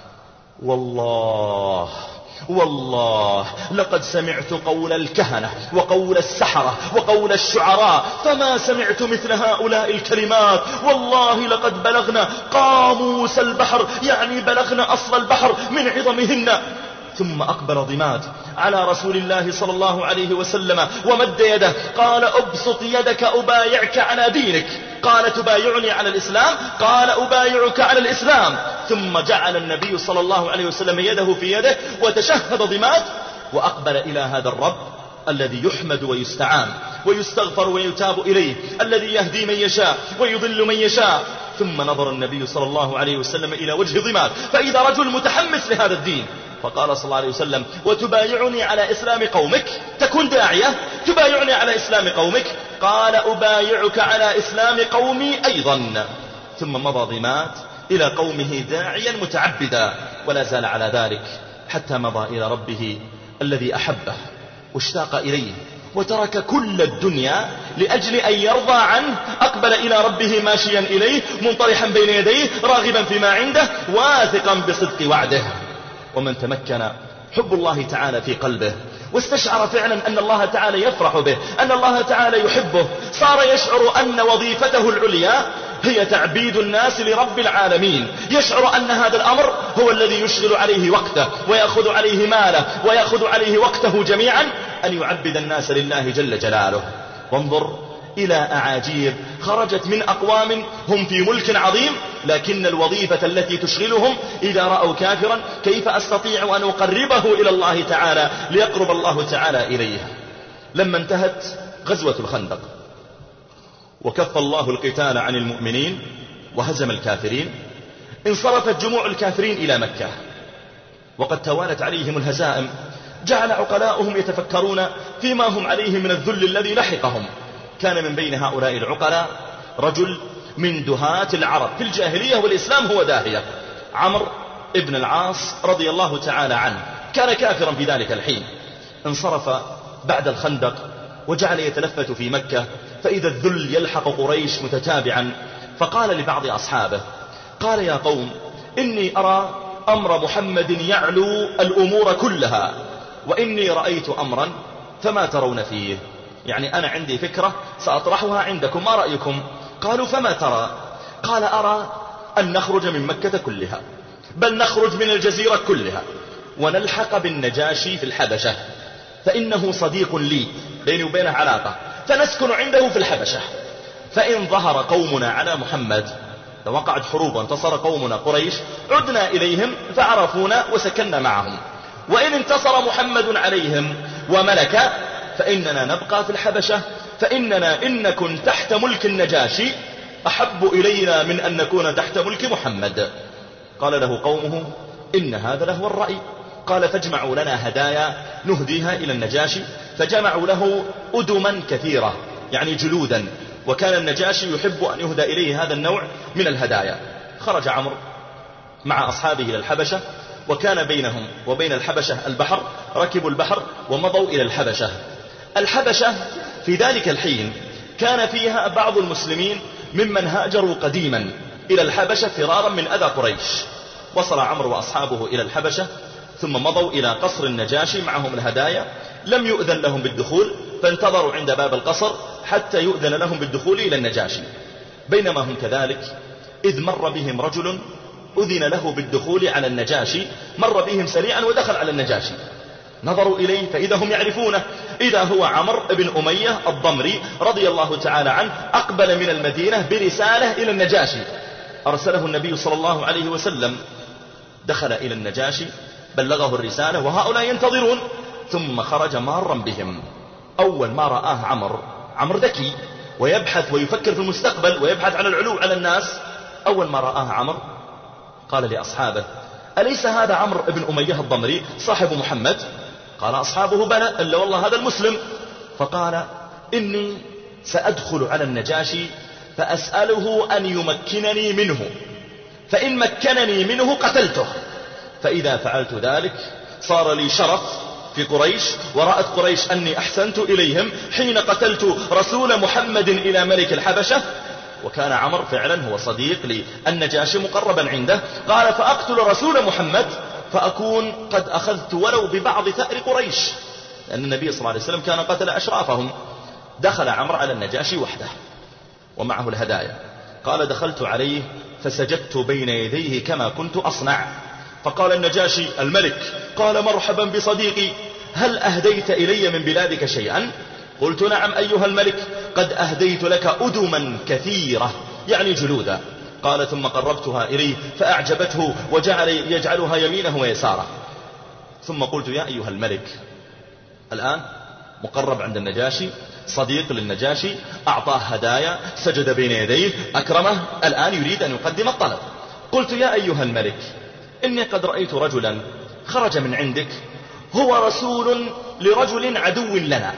والله والله لقد سمعت قول الكهنة وقول السحرة وقول الشعراء، فما سمعت مثل هؤلاء الكلمات، والله لقد بلغنا قاموس البحر، يعني بلغنا أصل البحر من عظمهن. ثم أقبل ضماد على رسول الله صلى الله عليه وسلم ومد يده، قال: أبسط يدك أبايعك على دينك. قال: تبايعني على الإسلام؟ قال: أبايعك على الإسلام. ثم جعل النبي صلى الله عليه وسلم يده في يده وتشهد ضماد وأقبل إلى هذا الرب الذي يحمد ويستعان ويستغفر ويتاب إليه، الذي يهدي من يشاء ويضل من يشاء. ثم نظر النبي صلى الله عليه وسلم إلى وجه ضماد فإذا رجل متحمس لهذا الدين، فقال صلى الله عليه وسلم: وتبايعني على إسلام قومك؟ تكون داعية تبايعني على إسلام قومك؟ قال: أبايعك على إسلام قومي أيضا. ثم مضى ضماد إلى قومه داعيا متعبدا، ولا زال على ذلك حتى مضى إلى ربه الذي أحبه واشتاق إليه وترك كل الدنيا لأجل أن يرضى عنه. أقبل إلى ربه ماشيا إليه منطرحا بين يديه راغبا فيما عنده واثقا بصدق وعده. ومن تمكن حب الله تعالى في قلبه واستشعر فعلا أن الله تعالى يفرح به، أن الله تعالى يحبه، صار يشعر أن وظيفته العليا هي تعبيد الناس لرب العالمين، يشعر أن هذا الأمر هو الذي يشغل عليه وقته ويأخذ عليه ماله ويأخذ عليه وقته جميعا، أن يعبد الناس لله جل جلاله. وانظر إلى أعاجيب خرجت من أقوام هم في ملك عظيم، لكن الوظيفة التي تشغلهم إذا رأوا كافرا كيف أستطيع أن أقربه إلى الله تعالى ليقرب الله تعالى إليه. لما انتهت غزوة الخندق وكف الله القتال عن المؤمنين وهزم الكافرين، انصرفت جموع الكافرين إلى مكة وقد توالت عليهم الهزائم. جعل عقلاؤهم يتفكرون فيما هم عليه من الذل الذي لحقهم. كان من بين هؤلاء العقلاء رجل من دهاة العرب في الجاهلية والإسلام هو داهية، عمرو ابن العاص رضي الله تعالى عنه، كان كافرا في ذلك الحين. انصرف بعد الخندق وجعل يتلفت في مكة، فإذا الذل يلحق قريش متتابعا، فقال لبعض أصحابه، قال: يا قوم، إني أرى أمر محمد يعلو الأمور كلها، وإني رأيت أمرا فما ترون فيه. يعني أنا عندي فكرة سأطرحها عندكم، ما رأيكم؟ قالوا: فما ترى؟ قال: أرى أن نخرج من مكة كلها، بل نخرج من الجزيرة كلها ونلحق بالنجاشي في الحبشة، فإنه صديق لي، بيني وبينه علاقة، فنسكن عنده في الحبشة. فإن ظهر قومنا على محمد، لو وقعت حروب وانتصر قومنا قريش، عدنا إليهم فعرفونا وسكننا معهم، وإن انتصر محمد عليهم وملك فإننا نبقى في الحبشة، فإننا إن نكن تحت ملك النجاشي أحب إلينا من أن نكون تحت ملك محمد. قال له قومه: إن هذا لهو الرأي. قال: فاجمعوا لنا هدايا نهديها إلى النجاشي. فجمعوا له أدما كثيرة، يعني جلودا، وكان النجاشي يحب أن يهدى إليه هذا النوع من الهدايا. خرج عمرو مع أصحابه إلى الحبشة، وكان بينهم وبين الحبشة البحر، ركبوا البحر ومضوا إلى الحبشة. الحبشة في ذلك الحين كان فيها بعض المسلمين ممن هاجروا قديما إلى الحبشة فرارا من أذى قريش. وصل عمرو وأصحابه إلى الحبشة، ثم مضوا إلى قصر النجاشي معهم الهدايا. لم يؤذن لهم بالدخول، فانتظروا عند باب القصر حتى يؤذن لهم بالدخول إلى النجاشي. بينما هم كذلك إذ مر بهم رجل أذن له بالدخول على النجاشي، مر بهم سريعا ودخل على النجاشي. نظروا إليه فإذا هم يعرفونه، إذا هو عمرو بن أمية الضمري رضي الله تعالى عنه، أقبل من المدينة برسالة إلى النجاشي أرسله النبي صلى الله عليه وسلم. دخل إلى النجاشي بلغه الرسالة وهؤلاء ينتظرون، ثم خرج مارا بهم. أول ما رآه عمرو، عمرو ذكي ويبحث ويفكر في المستقبل ويبحث عن العلو على الناس، أول ما رآه عمرو قال لأصحابه: أليس هذا عمرو بن أمية الضمري صاحب محمد؟ قال أصحابه: بلى، إلا والله هذا المسلم. فقال: إني سأدخل على النجاشي فأسأله أن يمكنني منه، فإن مكنني منه قتلته، فإذا فعلت ذلك صار لي شرف في قريش، ورأت قريش أني أحسنت إليهم حين قتلت رسول محمد إلى ملك الحبشة. وكان عمرو فعلا هو صديق للنجاشي مقربا عنده. قال: فأقتل رسول محمد فأكون قد أخذت ولو ببعض ثأر قريش، لأن النبي صلى الله عليه وسلم كان قتل أشرافهم. دخل عمرو على النجاشي وحده ومعه الهدايا. قال: دخلت عليه فسجدت بين يديه كما كنت أصنع. فقال النجاشي الملك: قال: مرحبا بصديقي، هل أهديت إلي من بلادك شيئا؟ قلت: نعم أيها الملك، قد أهديت لك أدما كثيرة، يعني جلودا. قال: ثم قربتها إليه فأعجبته وجعل يجعلها يمينه ويساره. ثم قلت: يا أيها الملك، الآن مقرب عند النجاشي، صديق للنجاشي، أعطاه هدايا، سجد بين يديه، أكرمه، الآن يريد أن يقدم الطلب. قلت يا أيها الملك، إني قد رأيت رجلا خرج من عندك هو رسول لرجل عدو لنا،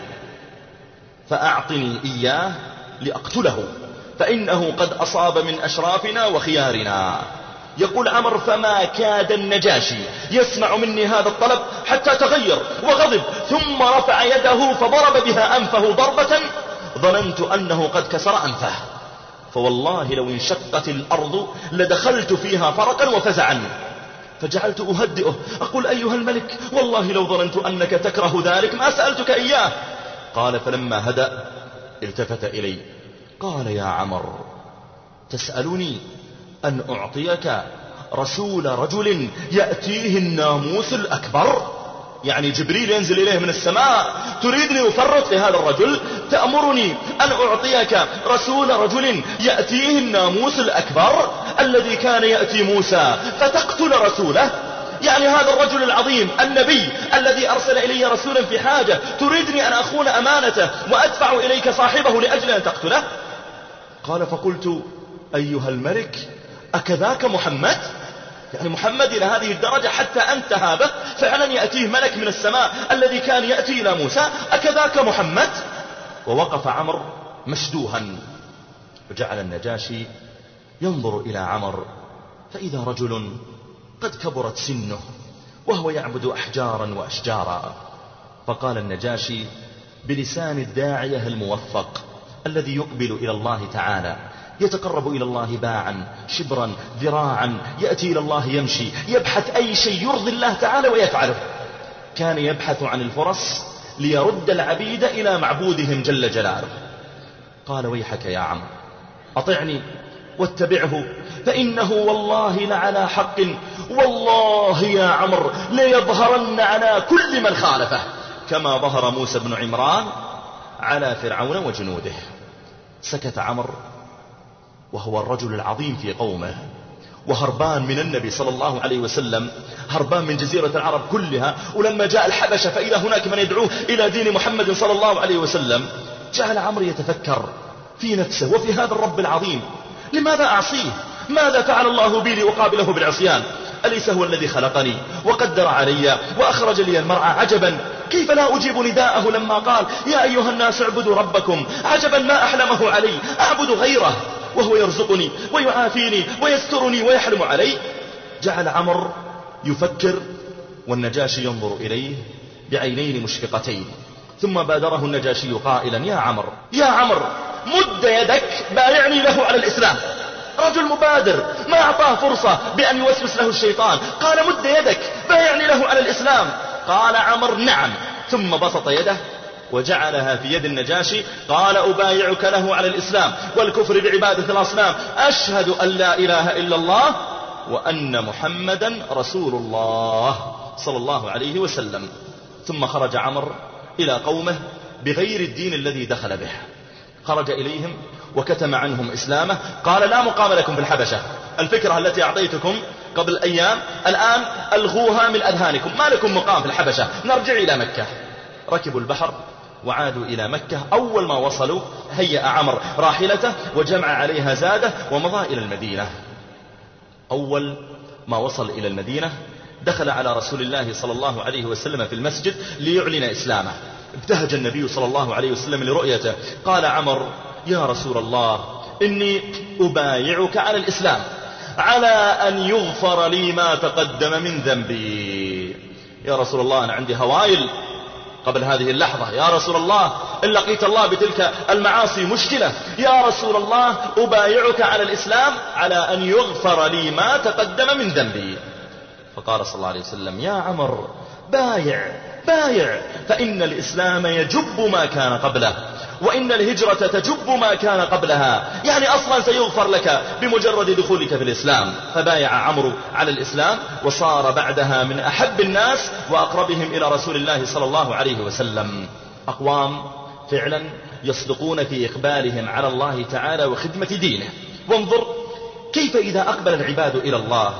فأعطني إياه لأقتله، فإنه قد أصاب من أشرافنا وخيارنا. يقول عمرو فما كاد النجاشي يسمع مني هذا الطلب حتى تغير وغضب، ثم رفع يده فضرب بها أنفه ضربة ظننت أنه قد كسر أنفه، فوالله لو انشقت الأرض لدخلت فيها فرقا وفزعا. فجعلت أهدئه أقول أيها الملك والله لو ظننت أنك تكره ذلك ما سألتك إياه. قال فلما هدأ التفت إلي قال يا عمرو تسألني أن أعطيك رسول رجل يأتيه الناموس الأكبر، يعني جبريل ينزل إليه من السماء، تريدني أفرط في هذا الرجل؟ تأمرني أن أعطيك رسول رجل يأتيه الناموس الأكبر الذي كان يأتي موسى فتقتل رسوله؟ يعني هذا الرجل العظيم النبي الذي أرسل إلي رسولا في حاجة تريدني أن أخون أمانته وأدفع إليك صاحبه لأجل أن تقتله؟ قال فقلت أيها الملك أكذاك محمد؟ يعني محمد إلى هذه الدرجة حتى أنت هذا فعلا يأتيه ملك من السماء الذي كان يأتي إلى موسى، أكذاك محمد؟ ووقف عمرو مشدوها، وجعل النجاشي ينظر إلى عمرو فإذا رجل قد كبرت سنه وهو يعبد أحجارا وأشجارا. فقال النجاشي بلسان الداعية الموفق الذي يقبل إلى الله تعالى، يتقرب إلى الله باعا شبرا ذراعا، يأتي إلى الله يمشي، يبحث أي شيء يرضي الله تعالى ويفعله. كان يبحث عن الفرص ليرد العبيد إلى معبودهم جل جلاله. قال ويحك يا عم أطعني واتبعه فإنه والله لعلى حق، والله يا عمرو ليظهرن على كل من خالفه كما ظهر موسى بن عمران على فرعون وجنوده. سكت عمرو وهو الرجل العظيم في قومه، وهربان من النبي صلى الله عليه وسلم، هربان من جزيرة العرب كلها، ولما جاء الحبشة فإذا هناك من يدعوه إلى دين محمد صلى الله عليه وسلم. جعل عمرو يتفكر في نفسه وفي هذا الرب العظيم، لماذا أعصيه؟ ماذا فعل الله بي لأقابله بالعصيان؟ أليس هو الذي خلقني وقدر علي وأخرج لي المرعى؟ عجبا كيف لا أجيب نداءه لما قال يا أيها الناس اعبدوا ربكم، عجبا ما أحلمه علي، أعبد غيره وهو يرزقني ويعافيني ويسترني ويحلم علي. جعل عمرو يفكر والنجاشي ينظر إليه بعينين مشفقتين، ثم بادره النجاشي قائلا يا عمرو يا عمرو مد يدك بايعني له على الإسلام. رجل مبادر ما أعطاه فرصة بأن يوسوس له الشيطان، قال مد يدك بايعني له على الإسلام. قال عمرو نعم، ثم بسط يده وجعلها في يد النجاشي، قال أبايعك له على الإسلام والكفر بعبادة الأصنام، أشهد أن لا إله إلا الله وأن محمدا رسول الله صلى الله عليه وسلم. ثم خرج عمرو إلى قومه بغير الدين الذي دخل به، خرج إليهم وكتم عنهم إسلامه. قال لا مقام لكم في الحبشة، الفكرة التي أعطيتكم قبل أيام الآن ألغوها من أذهانكم، ما لكم مقام في الحبشة، نرجع إلى مكة. ركبوا البحر وعادوا إلى مكة. أول ما وصلوا هيأ عمرو راحلته وجمع عليها زاده ومضى إلى المدينة. أول ما وصل إلى المدينة دخل على رسول الله صلى الله عليه وسلم في المسجد ليعلن إسلامه. ابتهج النبي صلى الله عليه وسلم لرؤيته. قال عمرو يا رسول الله إني أبايعك على الإسلام على أن يغفر لي ما تقدم من ذنبي. يا رسول الله أنا عندي هوايل قبل هذه اللحظة، يا رسول الله إن لقيت الله بتلك المعاصي مشكلة، يا رسول الله أبايعك على الإسلام على أن يغفر لي ما تقدم من ذنبي. فقال صلى الله عليه وسلم يا عمرو بايع بايع، فإن الإسلام يجب ما كان قبله، وإن الهجرة تجب ما كان قبلها، يعني أصلا سيغفر لك بمجرد دخولك في الإسلام. فبايع عمرو على الإسلام وصار بعدها من أحب الناس وأقربهم إلى رسول الله صلى الله عليه وسلم. أقوام فعلا يصدقون في إقبالهم على الله تعالى وخدمة دينه. وانظر كيف إذا أقبل العباد إلى الله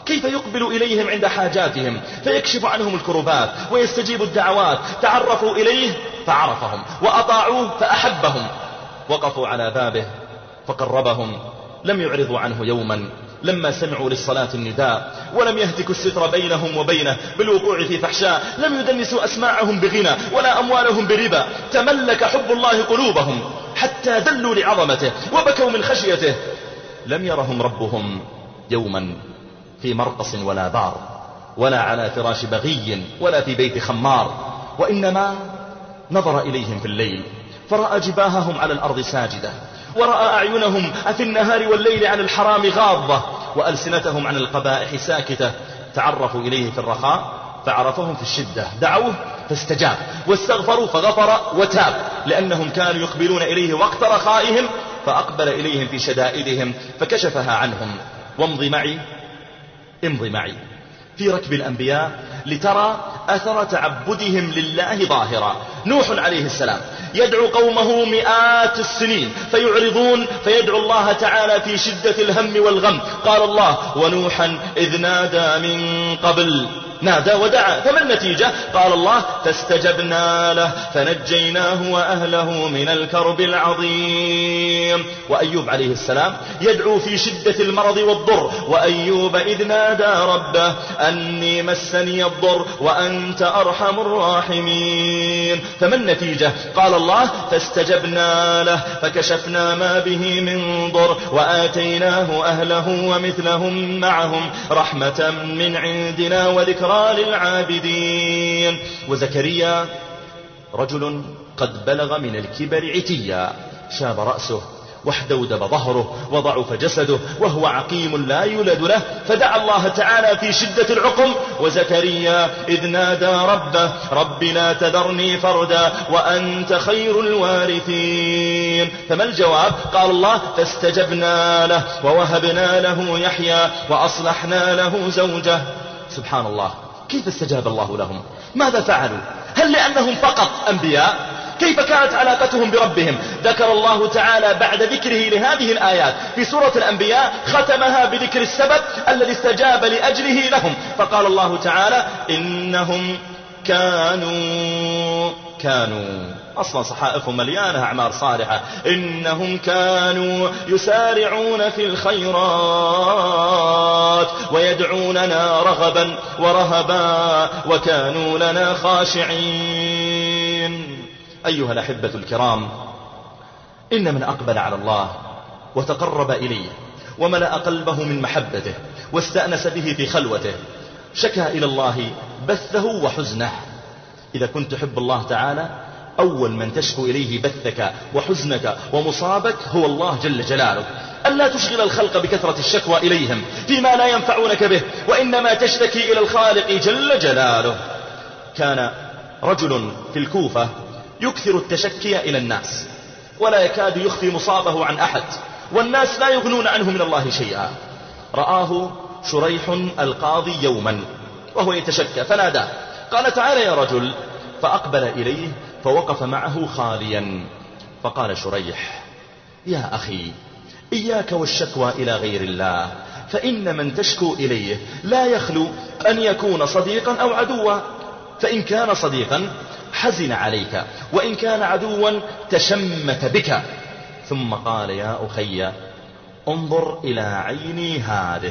كيف يقبل إليهم عند حاجاتهم فيكشف عنهم الكربات ويستجيب الدعوات. تعرفوا إليه فعرفهم، وأطاعوه فأحبهم، وقفوا على بابه فقربهم، لم يعرضوا عنه يوما لما سمعوا للصلاة النداء، ولم يهتكوا الستر بينهم وبينه بالوقوع في فحشاء، لم يدنسوا أسماعهم بغنى ولا أموالهم بربا. تملك حب الله قلوبهم حتى ذلوا لعظمته وبكوا من خشيته. لم يرهم ربهم يوما في مرقص ولا بار، ولا على فراش بغي، ولا في بيت خمار، وإنما نظر إليهم في الليل فرأى جباههم على الأرض ساجدة، ورأى أعينهم في النهار والليل عن الحرام غاضة، وألسنتهم عن القبائح ساكتة. تعرفوا إليه في الرخاء فعرفهم في الشدة، دعوه فاستجاب، واستغفروا فغفر وتاب، لأنهم كانوا يقبلون إليه وقت رخائهم فأقبل إليهم في شدائدهم فكشفها عنهم. وامض معي امض معي في ركب الأنبياء لترى أثر تعبدهم لله ظاهرا. نوح عليه السلام يدعو قومه مئات السنين فيعرضون، فيدعو الله تعالى في شدة الهم والغم. قال الله: ونوحا إذ نادى من قبل، نادى ودعا، فما النتيجة؟ قال الله: فاستجبنا له فنجيناه وأهله من الكرب العظيم. وأيوب عليه السلام يدعو في شدة المرض والضر: وأيوب إذ نادى ربه أني مسني الضر وأنت أرحم الراحمين. فما النتيجة؟ قال الله: فاستجبنا له فكشفنا ما به من ضر وآتيناه أهله ومثلهم معهم رحمة من عندنا وذكرى للعابدين. وزكريا رجل قد بلغ من الكبر عتيا، شاب رأسه واحدودب ظهره وضعف جسده وهو عقيم لا يولد له، فدعا الله تعالى في شدة العقم: وزكريا إذ نادى ربه رب لا تذرني فردا وأنت خير الوارثين. فما الجواب؟ قال الله: فاستجبنا له ووهبنا له يحيى وأصلحنا له زوجه. سبحان الله، كيف استجاب الله لهم؟ ماذا فعلوا؟ هل لأنهم فقط أنبياء؟ كيف كانت علاقتهم بربهم؟ ذكر الله تعالى بعد ذكره لهذه الآيات في سورة الأنبياء ختمها بذكر السبب الذي استجاب لأجله لهم، فقال الله تعالى: إنهم كانوا كانوا أصلا صحائفهم مليانة أعمال صالحة. إنهم كانوا يسارعون في الخيرات ويدعوننا رغبا ورهبا وكانوا لنا خاشعين. أيها الأحبة الكرام، إن من أقبل على الله وتقرب إليه وملأ قلبه من محبته واستأنس به في خلوته شكى إلى الله بثه وحزنه. إذا كنت تحب الله تعالى، أول من تشكو إليه بثك وحزنك ومصابك هو الله جل جلاله. ألا تشغل الخلق بكثرة الشكوى إليهم فيما لا ينفعونك به، وإنما تشتكي إلى الخالق جل جلاله. كان رجل في الكوفة يكثر التشكي إلى الناس ولا يكاد يخفي مصابه عن أحد، والناس لا يغنون عنه من الله شيئا. رآه شريح القاضي يوما وهو يتشكى فناداه، قال: تعالى يا رجل. فأقبل إليه فوقف معه خاليا، فقال شريح: يا أخي، إياك والشكوى إلى غير الله، فإن من تشكو إليه لا يخلو أن يكون صديقا أو عدوا، فإن كان صديقا حزن عليك، وإن كان عدوا تشمت بك. ثم قال: يا أخي، انظر إلى عيني هذه،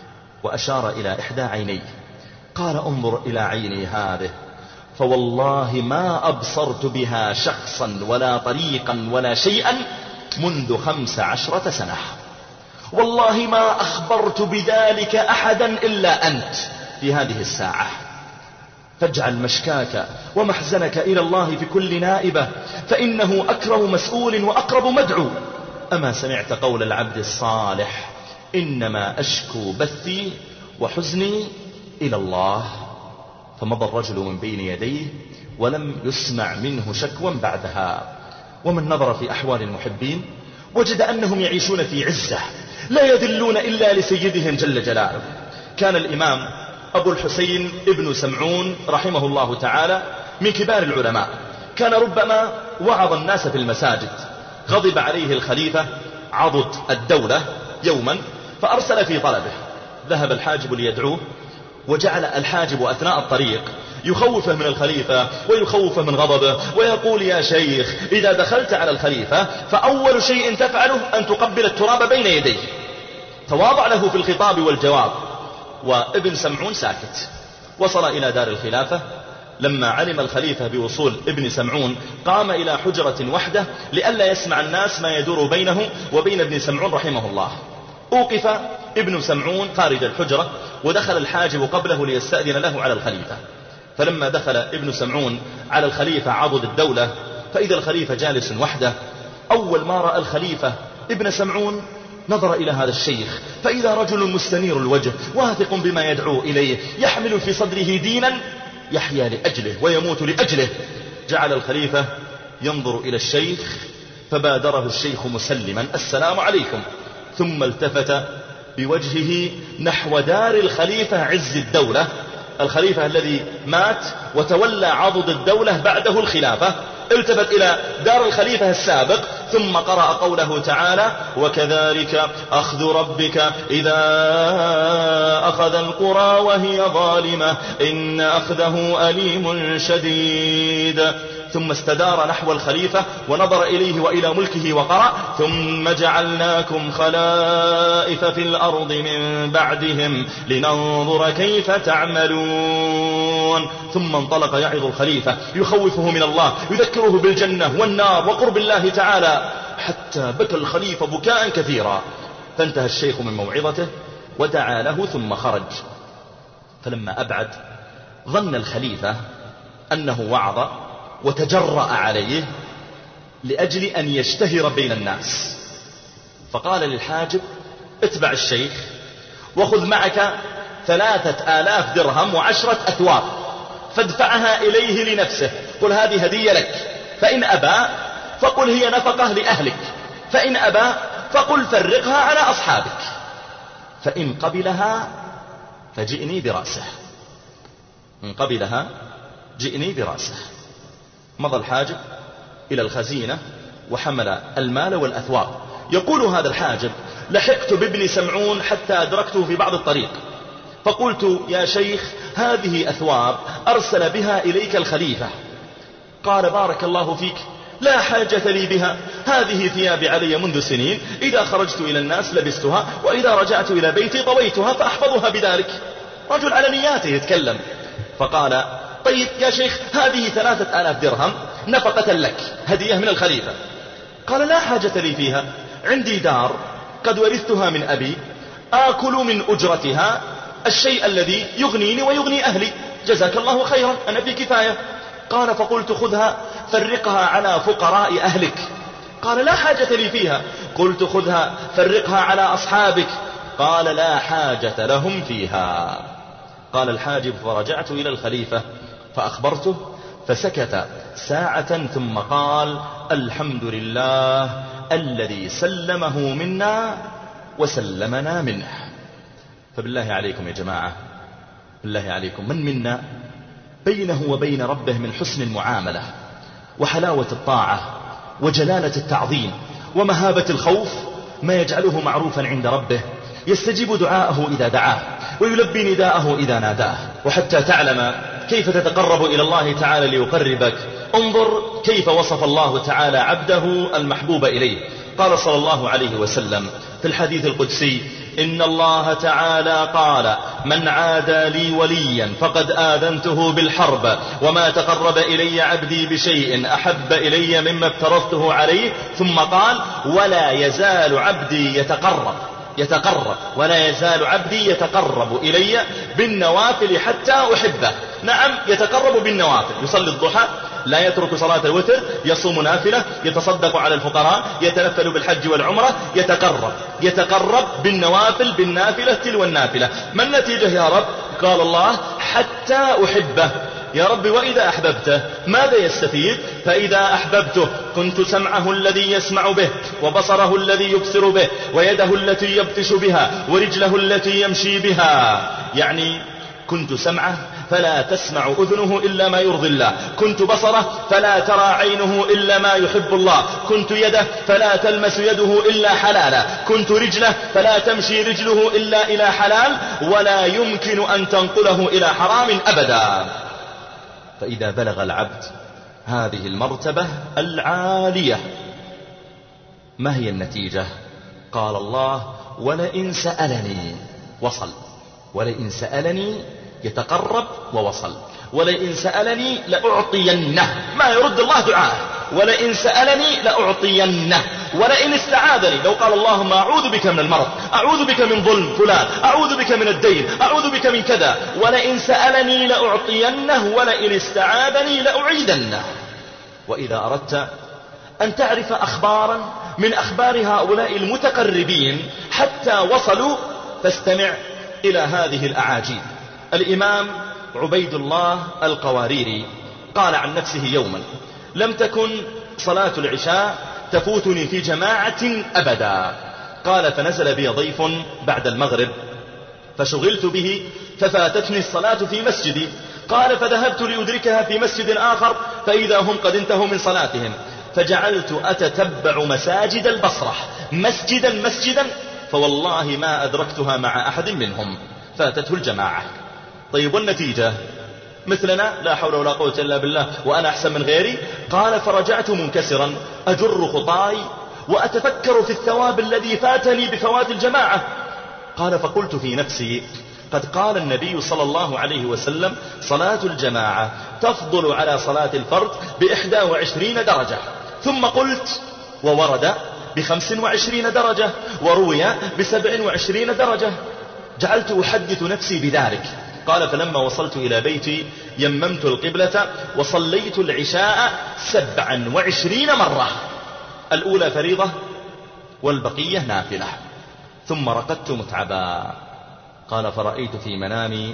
وأشار إلى إحدى عينيه. قال: انظر إلى عيني هذه، فوالله ما أبصرت بها شخصا ولا طريقا ولا شيئا منذ خمس عشرة سنة، والله ما أخبرت بذلك أحدا إلا أنت في هذه الساعة، فاجعل مشكاك ومحزنك إلى الله في كل نائبة، فإنه أكرم مسؤول وأقرب مدعو. أما سمعت قول العبد الصالح: إنما أشكو بثي وحزني إلى الله؟ فمضى الرجل من بين يديه ولم يسمع منه شكوى بعدها. ومن نظر في أحوال المحبين وجد أنهم يعيشون في عزة، لا يذلون إلا لسيدهم جل جلاله. كان الإمام أبو الحسين ابن سمعون رحمه الله تعالى من كبار العلماء، كان ربما وعظ الناس في المساجد، غضب عليه الخليفة عضد الدولة يوما فأرسل في طلبه، ذهب الحاجب ليدعوه، وجعل الحاجب أثناء الطريق يخوفه من الخليفة ويخوفه من غضبه، ويقول يا شيخ إذا دخلت على الخليفة فأول شيء تفعله أن تقبل التراب بين يديه. تواضع له في الخطاب والجواب، وابن سمعون ساكت. وصل إلى دار الخلافة. لما علم الخليفة بوصول ابن سمعون قام إلى حجرة وحده لئلا يسمع الناس ما يدور بينه وبين ابن سمعون رحمه الله. أوقف ابن سمعون خارج الحجرة، ودخل الحاجب قبله ليستأذن له على الخليفة. فلما دخل ابن سمعون على الخليفة عضد الدولة فإذا الخليفة جالس وحده، أول ما رأى الخليفة ابن سمعون نظر إلى هذا الشيخ فإذا رجل مستنير الوجه واثق بما يدعو إليه، يحمل في صدره دينا يحيا لأجله ويموت لأجله. جعل الخليفة ينظر إلى الشيخ فبادره الشيخ مسلما السلام عليكم، ثم التفت بوجهه نحو دار الخليفة عز الدولة، الخليفة الذي مات وتولى عضد الدولة بعده الخلافة. التفت إلى دار الخليفة السابق ثم قرأ قوله تعالى وكذلك أخذ ربك إذا أخذ القرى وهي ظالمة إن أخذه أليم شديد. ثم استدار نحو الخليفة ونظر إليه وإلى ملكه وقرأ ثم جعلناكم خلائف في الأرض من بعدهم لننظر كيف تعملون. ثم انطلق يعظ الخليفة يخوفه من الله، يذكره بالجنة والنار وقرب الله تعالى، حتى بكى الخليفة بكاء كثيرا. فانتهى الشيخ من موعظته ودعا له ثم خرج. فلما أبعد ظن الخليفة أنه وعظ وتجرأ عليه لأجل أن يشتهر بين الناس، فقال للحاجب اتبع الشيخ وخذ معك ثلاثة آلاف درهم وعشرة أثواب فادفعها إليه لنفسه، قل هذه هدية لك، فإن أبى فقل هي نفقة لأهلك، فإن أبى فقل فرقها على أصحابك، فإن قبلها فجئني برأسه، إن قبلها جئني برأسه. مضى الحاجب إلى الخزينة وحمل المال والأثواب. يقول هذا الحاجب لحقت بابن سمعون حتى أدركته في بعض الطريق، فقلت يا شيخ هذه أثواب أرسل بها إليك الخليفة. قال بارك الله فيك لا حاجة لي بها، هذه ثيابي علي منذ سنين، إذا خرجت إلى الناس لبستها وإذا رجعت إلى بيتي طويتها فأحفظها بذلك. رجل على نياته يتكلم. فقال طيب يا شيخ هذه ثلاثة آلاف درهم نفقة لك هدية من الخليفة. قال لا حاجة لي فيها، عندي دار قد ورثتها من أبي آكل من أجرتها الشيء الذي يغنيني ويغني أهلي، جزاك الله خيرا أنا في كفاية. قال فقلت خذها فرقها على فقراء أهلك. قال لا حاجة لي فيها. قلت خذها فرقها على أصحابك. قال لا حاجة لهم فيها. قال الحاجب فرجعت إلى الخليفة فأخبرته فسكت ساعة ثم قال الحمد لله الذي سلمه منا وسلمنا منه. فبالله عليكم يا جماعة، بالله عليكم من منا بينه وبين ربه من حسن المعاملة وحلاوة الطاعة وجلالة التعظيم ومهابة الخوف ما يجعله معروفا عند ربه، يستجيب دعاءه إذا دعاه ويلبي نداءه إذا ناداه. وحتى تعلم كيف تتقرب إلى الله تعالى ليقربك، انظر كيف وصف الله تعالى عبده المحبوب إليه. قال صلى الله عليه وسلم في الحديث القدسي إن الله تعالى قال من عادى لي وليا فقد آذنته بالحرب وما تقرب إلي عبدي بشيء أحب إلي مما افترضته عليه. ثم قال ولا يزال عبدي يتقرب يتقرب ولا يزال عبدي يتقرب إلي بالنوافل حتى أحبه. نعم يتقرب بالنوافل، يصلي الضحى لا يترك صلاة الوتر، يصوم نافلة، يتصدق على الفقراء، يتنفل بالحج والعمرة، يتقرب يتقرب بالنوافل بالنافلة تلو النافلة. ما النتيجة يا رب؟ قال الله حتى أحبه. يا رب وإذا أحببته ماذا يستفيد؟ فإذا أحببته كنت سمعه الذي يسمع به وبصره الذي يبصر به ويده التي يبطش بها ورجله التي يمشي بها. يعني كنت سمعه فلا تسمع أذنه إلا ما يرضي الله، كنت بصره فلا ترى عينه إلا ما يحب الله، كنت يده فلا تلمس يده إلا حلالا، كنت رجله فلا تمشي رجله إلا إلى حلال، ولا يمكن أن تنقله إلى حرام أبدا. فإذا بلغ العبد هذه المرتبة العالية ما هي النتيجة؟ قال الله: ولئن سألني وصل، ولئن سألني يتقرب ووصل، ولئن سألني لأعطينه، ما يرد الله دعاءه، ولئن سألني لأعطينه، ولئن استعاذني، لو قال اللهم أعوذ بك من المرض، أعوذ بك من ظلم فلان، أعوذ بك من الدين، أعوذ بك من كذا، ولئن سألني لأعطينه، ولئن استعاذني لأعيدنه. وإذا أردت أن تعرف أخبارا من أخبار هؤلاء المتقربين حتى وصلوا، فاستمع إلى هذه الأعاجيب. الإمام عبيد الله القواريري قال عن نفسه يوما: لم تكن صلاة العشاء تفوتني في جماعة أبدا. قال: فنزل بي ضيف بعد المغرب فشغلت به ففاتتني الصلاة في مسجدي. قال: فذهبت لأدركها في مسجد آخر فإذا هم قد انتهوا من صلاتهم، فجعلت أتتبع مساجد البصرة مسجدا مسجدا، فوالله ما أدركتها مع أحد منهم، فاتته الجماعة. طيب والنتيجة؟ مثلنا لا حول ولا قوة إلا بالله وأنا أحسن من غيري. قال: فرجعت منكسرا أجر خطاي وأتفكر في الثواب الذي فاتني بفوات الجماعة. قال: فقلت في نفسي: قد قال النبي صلى الله عليه وسلم: صلاة الجماعة تفضل على صلاة الفرد بإحدى وعشرين درجة. ثم قلت: وورد بخمس وعشرين درجة، وروي بسبع وعشرين درجة. جعلت أحدث نفسي بذلك. قال: فلما وصلت إلى بيتي يممت القبلة وصليت العشاء سبعا وعشرين مرة، الأولى فريضة والبقية نافلة، ثم رقدت متعبا. قال: فرأيت في منامي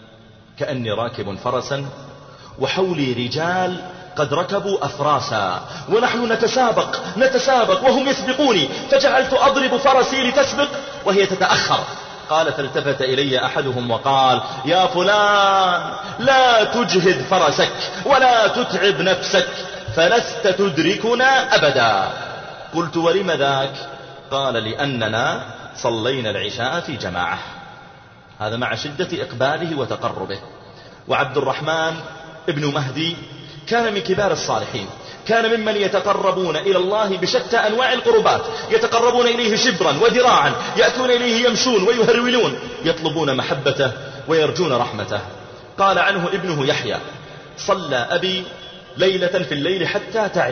كأني راكب فرسا وحولي رجال قد ركبوا أفراسا، ونحن نتسابق نتسابق وهم يسبقوني، فجعلت أضرب فرسي لتسبق وهي تتأخر. قال: فالتفت إلي أحدهم وقال: يا فلان، لا تجهد فرسك ولا تتعب نفسك فلست تدركنا أبدا. قلت: ولم ذاك؟ قال: لأننا صلينا العشاء في جماعة. هذا مع شدة إقباله وتقربه. وعبد الرحمن ابن مهدي كان من كبار الصالحين، كان ممن يتقربون إلى الله بشتى أنواع القربات، يتقربون إليه شبرا وذراعا، يأتون إليه يمشون ويهرولون، يطلبون محبته ويرجون رحمته. قال عنه ابنه يحيى: صلى أبي ليلة في الليل حتى تعب،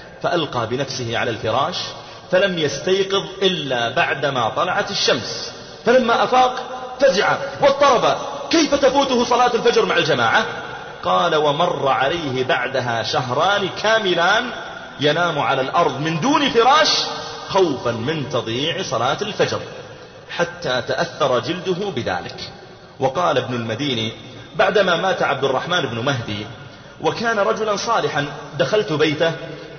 فألقى بنفسه على الفراش فلم يستيقظ إلا بعدما طلعت الشمس، فلما أفاق فزع واضطرب، كيف تفوته صلاة الفجر مع الجماعة؟ قال: ومر عليه بعدها شهران كاملان ينام على الأرض من دون فراش خوفا من تضييع صلاة الفجر، حتى تأثر جلده بذلك. وقال ابن المديني بعدما مات عبد الرحمن بن مهدي وكان رجلا صالحا: دخلت بيته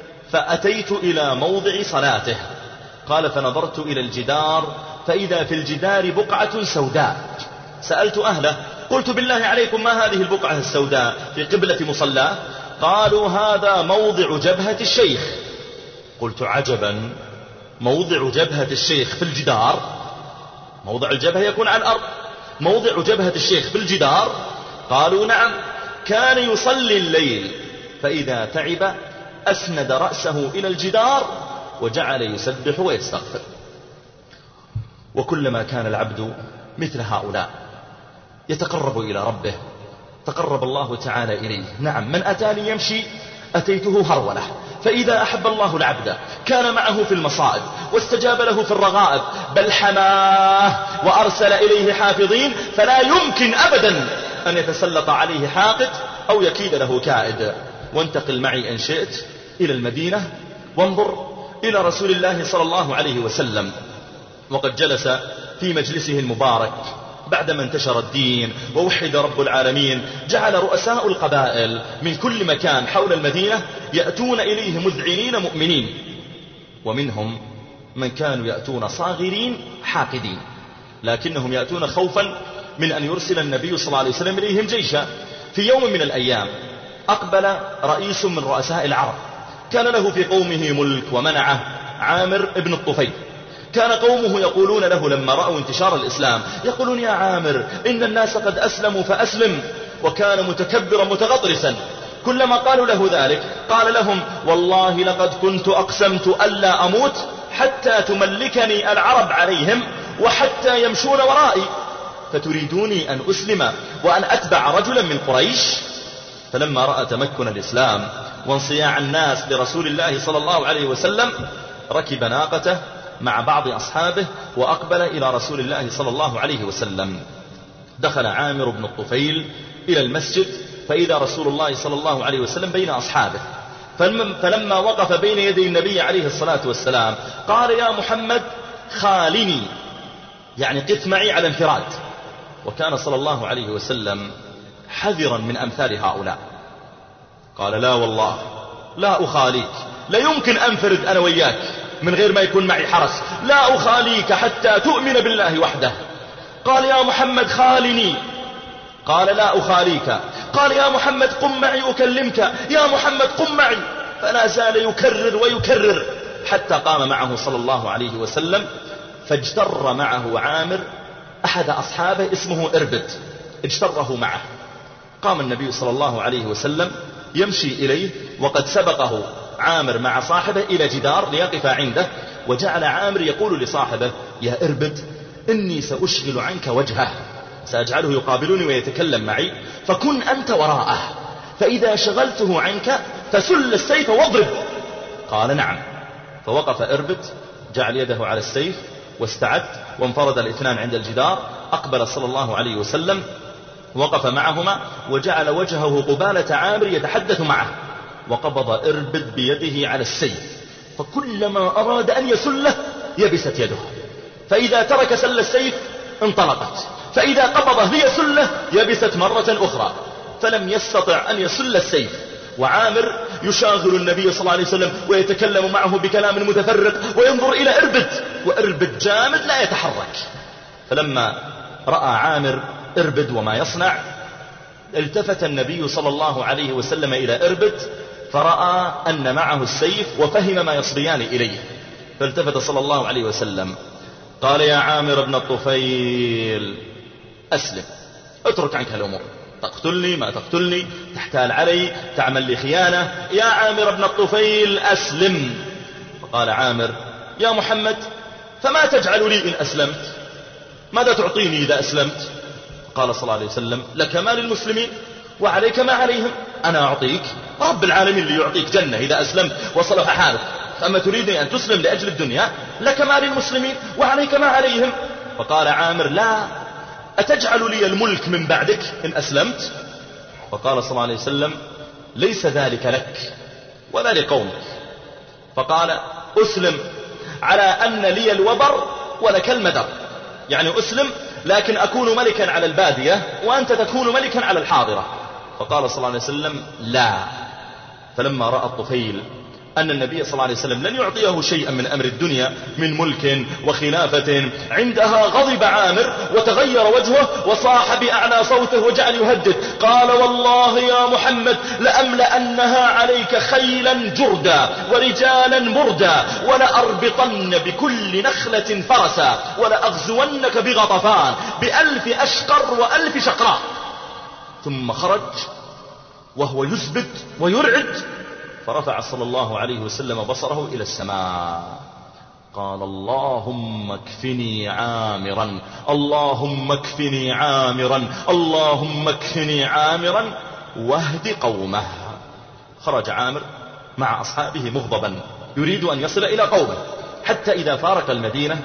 فأتيت إلى موضع صلاته. قال: فنظرت إلى الجدار فإذا في الجدار بقعة سوداء، سألت أهله قلت: بالله عليكم ما هذه البقعة السوداء في قبلة مصلاه؟ قالوا: هذا موضع جبهة الشيخ. قلت: عجبا، موضع جبهة الشيخ في الجدار؟ موضع الجبهة يكون على الأرض، موضع جبهة الشيخ في الجدار؟ قالوا: نعم، كان يصلي الليل فإذا تعب أسند رأسه إلى الجدار وجعل يسبح ويستغفر. وكلما كان العبد مثل هؤلاء يتقرب إلى ربه تقرب الله تعالى إليه. نعم، من أتاني يمشي أتيته هرولة، فإذا أحب الله العبد كان معه في المصائب واستجاب له في الرغائب، بل حماه وأرسل إليه حافظين، فلا يمكن أبدا أن يتسلط عليه حاقد أو يكيد له كائد. وانتقل معي إن شئت إلى المدينة وانظر إلى رسول الله صلى الله عليه وسلم، وقد جلس في مجلسه المبارك بعدما انتشر الدين ووحد رب العالمين. جعل رؤساء القبائل من كل مكان حول المدينة يأتون إليه مذعنين مؤمنين، ومنهم من كانوا يأتون صاغرين حاقدين، لكنهم يأتون خوفا من أن يرسل النبي صلى الله عليه وسلم إليهم جيشا. في يوم من الأيام أقبل رئيس من رؤساء العرب، كان له في قومه ملك ومنعه، عامر ابن الطفيل. كان قومه يقولون له لما رأوا انتشار الإسلام، يقولون يا عامر إن الناس قد أسلموا فأسلم. وكان متكبرا متغطرسا، كلما قالوا له ذلك قال لهم والله لقد كنت أقسمت ألا أموت حتى تملكني العرب عليهم وحتى يمشون ورائي، فتريدوني أن أسلم وأن أتبع رجلا من قريش؟ فلما رأى تمكن الإسلام وانصياع الناس لرسول الله صلى الله عليه وسلم ركب ناقته مع بعض أصحابه وأقبل إلى رسول الله صلى الله عليه وسلم. دخل عامر بن الطفيل إلى المسجد فإذا رسول الله صلى الله عليه وسلم بين أصحابه، فلما وقف بين يدي النبي عليه الصلاة والسلام قال يا محمد خالني، يعني قف معي على انفراد. وكان صلى الله عليه وسلم حذرا من أمثال هؤلاء، قال لا والله لا أخاليك، لا يمكن أنفرد أنا وياك من غير ما يكون معي حرس، لا أخاليك حتى تؤمن بالله وحده. قال يا محمد خالني، قال لا أخاليك. قال يا محمد قم معي أكلمك، يا محمد قم معي. فلا زال يكرر ويكرر حتى قام معه صلى الله عليه وسلم، فاجتر معه عامر أحد أصحابه اسمه إربد، اجتره معه. قام النبي صلى الله عليه وسلم يمشي إليه وقد سبقه عامر مع صاحبه إلى جدار ليقف عنده، وجعل عامر يقول لصاحبه يا إربد إني سأشغل عنك وجهه، سأجعله يقابلني ويتكلم معي، فكن أنت وراءه، فإذا شغلته عنك فسل السيف واضرب. قال نعم. فوقف إربد جعل يده على السيف واستعد، وانفرد الاثنان عند الجدار. أقبل صلى الله عليه وسلم وقف معهما وجعل وجهه قبالة عامر يتحدث معه، وقبض إربد بيده على السيف، فكلما أراد أن يسله يبست يده، فإذا ترك سل السيف انطلقت، فإذا قبضه ليسله يبست مرة أخرى، فلم يستطع أن يسل السيف. وعامر يشاغل النبي صلى الله عليه وسلم ويتكلم معه بكلام متفرق وينظر إلى إربد، وإربد جامد لا يتحرك. فلما رأى عامر إربد وما يصنع التفت النبي صلى الله عليه وسلم إلى إربد فرأى أن معه السيف وفهم ما يصبيان إليه، فالتفت صلى الله عليه وسلم قال يا عامر بن الطفيل أسلم، اترك عنك الأمور، تقتلني ما تقتلني، تحتال علي، تعمل لي خيانة، يا عامر بن الطفيل أسلم. فقال عامر يا محمد فما تجعل لي إن أسلمت؟ ماذا تعطيني إذا أسلمت؟ قال صلى الله عليه وسلم لك ما للمسلمين وعليك ما عليهم، أنا أعطيك رب العالمين اللي يعطيك جنة إذا أسلمت وصلح حالك، أما تريدني أن تسلم لأجل الدنيا؟ لك ما للمسلمين وعليك ما عليهم. فقال عامر لا، أتجعل لي الملك من بعدك إن أسلمت؟ فقال صلى الله عليه وسلم ليس ذلك لك ولا لقومك. فقال أسلم على أن لي الوبر ولك المدر، يعني أسلم لكن أكون ملكا على البادية وأنت تكون ملكا على الحاضرة. فقال صلى الله عليه وسلم لا. فلما رأى الطفيل أن النبي صلى الله عليه وسلم لن يعطيه شيئا من أمر الدنيا من ملك وخلافة، عندها غضب عامر وتغير وجهه وصاح بأعلى صوته وجعل يهدد، قال والله يا محمد لأملأنها عليك خيلا جردا ورجالا مردا ولأربطن بكل نخلة فرسا ولأغزونك بغطفان بألف أشقر وألف شقراء. ثم خرج وهو يثبت ويرعد، فرفع صلى الله عليه وسلم بصره إلى السماء، قال اللهم اكفني عامرا، اللهم اكفني عامرا، اللهم اكفني عامرا واهد قومه. خرج عامر مع أصحابه مغضبا يريد أن يصل إلى قومه، حتى إذا فارق المدينة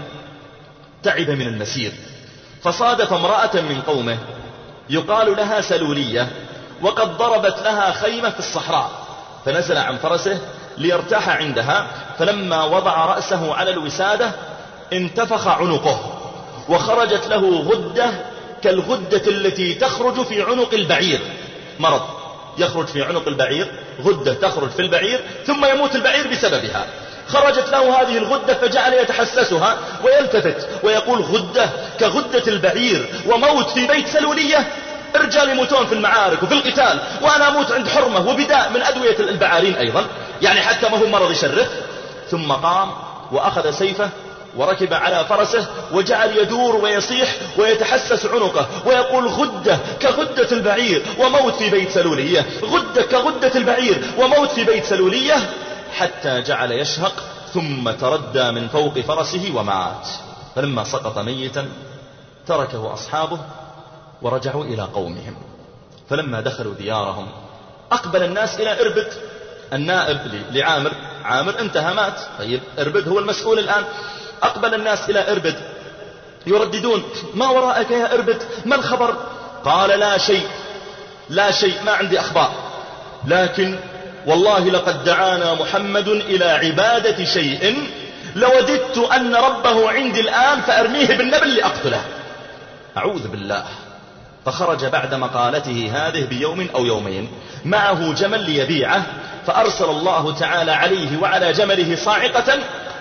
تعب من المسير، فصادف امرأة من قومه يقال لها سلولية، وقد ضربت لها خيمة في الصحراء، فنزل عن فرسه ليرتاح عندها، فلما وضع رأسه على الوسادة انتفخ عنقه وخرجت له غدة كالغدة التي تخرج في عنق البعير، مرض يخرج في عنق البعير، غدة تخرج في البعير ثم يموت البعير بسببها. خرجت له هذه الغدة فجعل يتحسسها ويلتفت ويقول غدة كغدة البعير وموت في بيت سلولية. الرجال يموتون في المعارك وفي القتال، وأنا أموت عند حرمة وبداء من أدوية البعارين أيضا، يعني حتى ما هو مرض يشرف. ثم قام وأخذ سيفه وركب على فرسه وجعل يدور ويصيح ويتحسس عنقه ويقول غدة كغدة البعير وموت في بيت سلولية، غدة كغدة البعير وموت في بيت سلولية، حتى جعل يشهق ثم تردى من فوق فرسه ومات. فلما سقط ميتا تركه أصحابه ورجعوا إلى قومهم. فلما دخلوا ديارهم أقبل الناس إلى إربد النائب لعامر. عامر انتهى مات، طيب إربد هو المسؤول الآن. أقبل الناس إلى إربد يرددون ما وراءك يا إربد، ما الخبر؟ قال لا شيء لا شيء، ما عندي أخبار، لكن والله لقد دعانا محمد إلى عبادة شيء لوددت أن ربه عندي الآن فأرميه بالنبل لأقتله. أعوذ بالله. فخرج بعد مقالته هذه بيوم أو يومين معه جمل ليبيعه، فأرسل الله تعالى عليه وعلى جمله صاعقة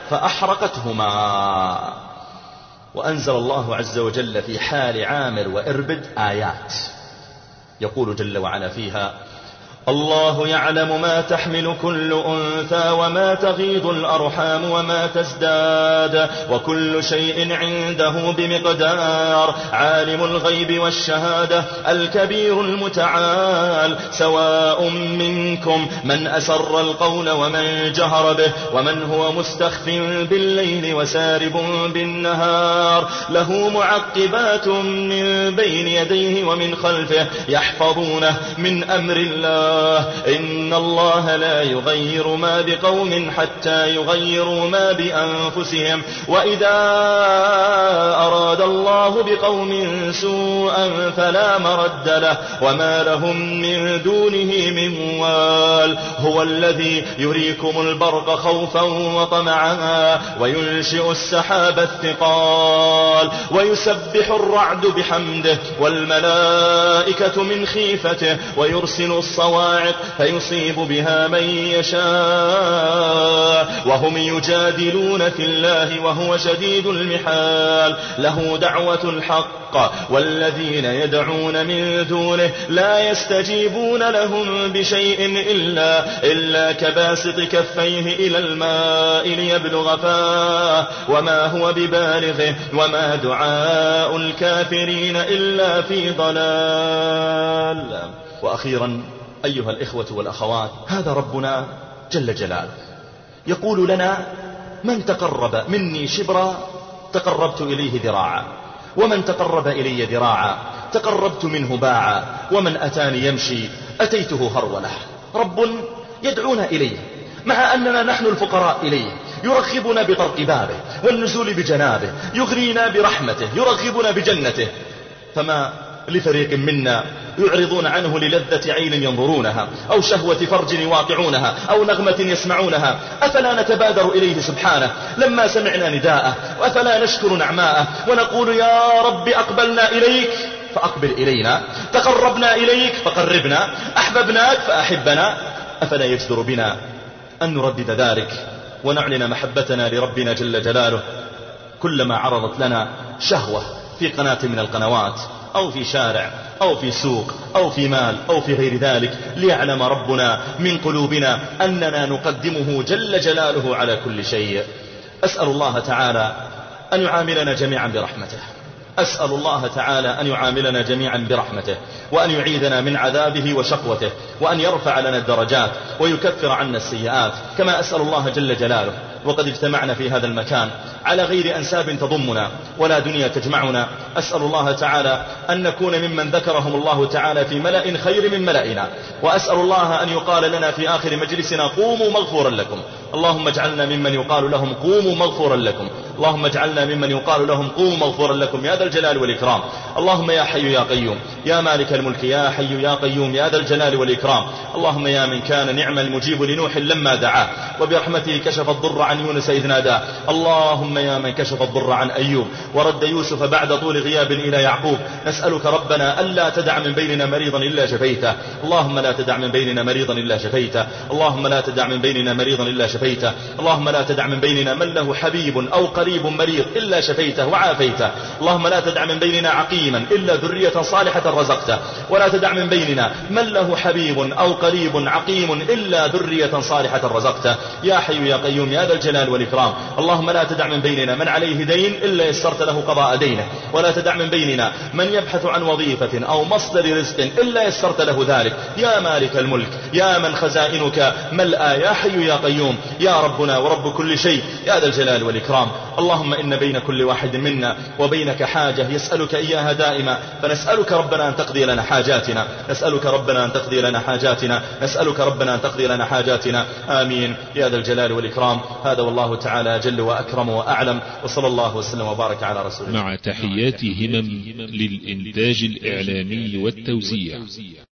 فأحرقتهما. وأنزل الله عز وجل في حال عامر وإربد آيات يقول جل وعلا فيها: الله يعلم ما تحمل كل أنثى وما تغيض الأرحام وما تزداد وكل شيء عنده بمقدار عالم الغيب والشهادة الكبير المتعال سواء منكم من أسر القول ومن جهر به ومن هو مستخف بالليل وسارب بالنهار له معقبات من بين يديه ومن خلفه يحفظونه من أمر الله إن الله لا يغير ما بقوم حتى يغيروا ما بأنفسهم وإذا أراد الله بقوم سوءا فلا مرد له وما لهم من دونه من وال هو الذي يريكم البرق خوفا وطمعا وينشئ السحاب الثقال ويسبح الرعد بحمده والملائكة من خيفته ويرسل الصواعق فيصيب بها من يشاء وهم يجادلون في الله وهو شديد المحال له دعوة الحق والذين يدعون من دونه لا يستجيبون لهم بشيء إلا, إلا كباسط كفيه إلى الماء ليبلغ فاه وما هو ببالغه وما دعاء الكافرين إلا في ضلال. وأخيرا أيها الإخوة والأخوات، هذا ربنا جل جلاله يقول لنا: من تقرب مني شبرا تقربت إليه ذراعا ومن تقرب إلي ذراعا تقربت منه باعا ومن أتاني يمشي أتيته هرولة. رب يدعونا إليه مع أننا نحن الفقراء إليه، يرغبنا بطرق بابه والنزول بجنابه، يغرينا برحمته، يرغبنا بجنته. فما لفريق منا يعرضون عنه للذة عين ينظرونها أو شهوة فرج يواقعونها أو نغمة يسمعونها، أفلا نتبادر إليه سبحانه لما سمعنا نداءه؟ وأفلا نشكر نعماءه ونقول: يا رب أقبلنا إليك فأقبل إلينا، تقربنا إليك فقربنا، أحببناك فأحبنا. أفلا يجدر بنا أن نردد ذلك ونعلن محبتنا لربنا جل جلاله كلما عرضت لنا شهوة في قناة من القنوات أو في شارع أو في سوق أو في مال أو في غير ذلك، ليعلم ربنا من قلوبنا أننا نقدمه جل جلاله على كل شيء. أسأل الله تعالى أن يعاملنا جميعا برحمته، أسأل الله تعالى أن يعاملنا جميعا برحمته وأن يعيذنا من عذابه وشقوته وأن يرفع لنا الدرجات ويكفر عنا السيئات، كما أسأل الله جل جلاله وقد اجتمعنا في هذا المكان على غير أنساب تضمنا ولا دنيا تجمعنا. أسأل الله تعالى أن نكون ممن ذكرهم الله تعالى في ملأ خير من ملئنا، وأسأل الله أن يقال لنا في آخر مجلسنا: قوموا مغفورا لكم. اللهم اجعلنا ممن يقال لهم: قوموا مغفورا لكم. اللهم اجعلنا ممن يقال لهم: قوموا مغفورا لكم يا ذا الجلال والإكرام. اللهم يا حي يا قيوم يا مالك الملك يا حي يا قيوم يا ذا الجلال والإكرام. اللهم يا من كان نعم المجيب لنوح لما دعاه وبرحمته كشف الضر عن يونس إذ نادى. اللهم يا من كشف الضر عن أيوب ورد يوسف بعد طول غياب إلى يعقوب، نسألك ربنا ألا تدع من بيننا مريضا إلا شفيته. اللهم لا تدع من بيننا مريضا إلا شفيته. اللهم لا تدع من بيننا مريضا إلا شفيته. اللهم لا تدع من بيننا من له حبيب أو قريب مريض إلا شفيته وعافيته. اللهم لا تدع من بيننا عقيما إلا ذرية صالحة رزقته، ولا تدع من بيننا من له حبيب أو قريب عقيم إلا ذرية صالحة رزقته. يا حي يا قيوم يا ذا الجلال والإكرام. اللهم لا تدع من بيننا من عليه دين إلا يسرت له قضاء دينه، ولا تدع من بيننا من يبحث عن وظيفة أو مصدر رزق إلا يسرت له ذلك. يا مالك الملك يا من خزائنك ملأى، يا حي يا قيوم يا ربنا ورب كل شيء يا ذا الجلال والإكرام. اللهم إن بين كل واحد منا وبينك حاجة يسألك إياها دائما، فنسألك ربنا أن تقضي لنا حاجاتنا، نسألك ربنا أن تقضي لنا حاجاتنا، نسألك ربنا أن تقضي لنا حاجاتنا. آمين يا ذا الجلال والإكرام. هذا والله تعالى جل وأكرم وأعلم، وصلى الله وسلم وبارك على رسول الله. مع تحيات همم للإنتاج الإعلامي والتوزيع.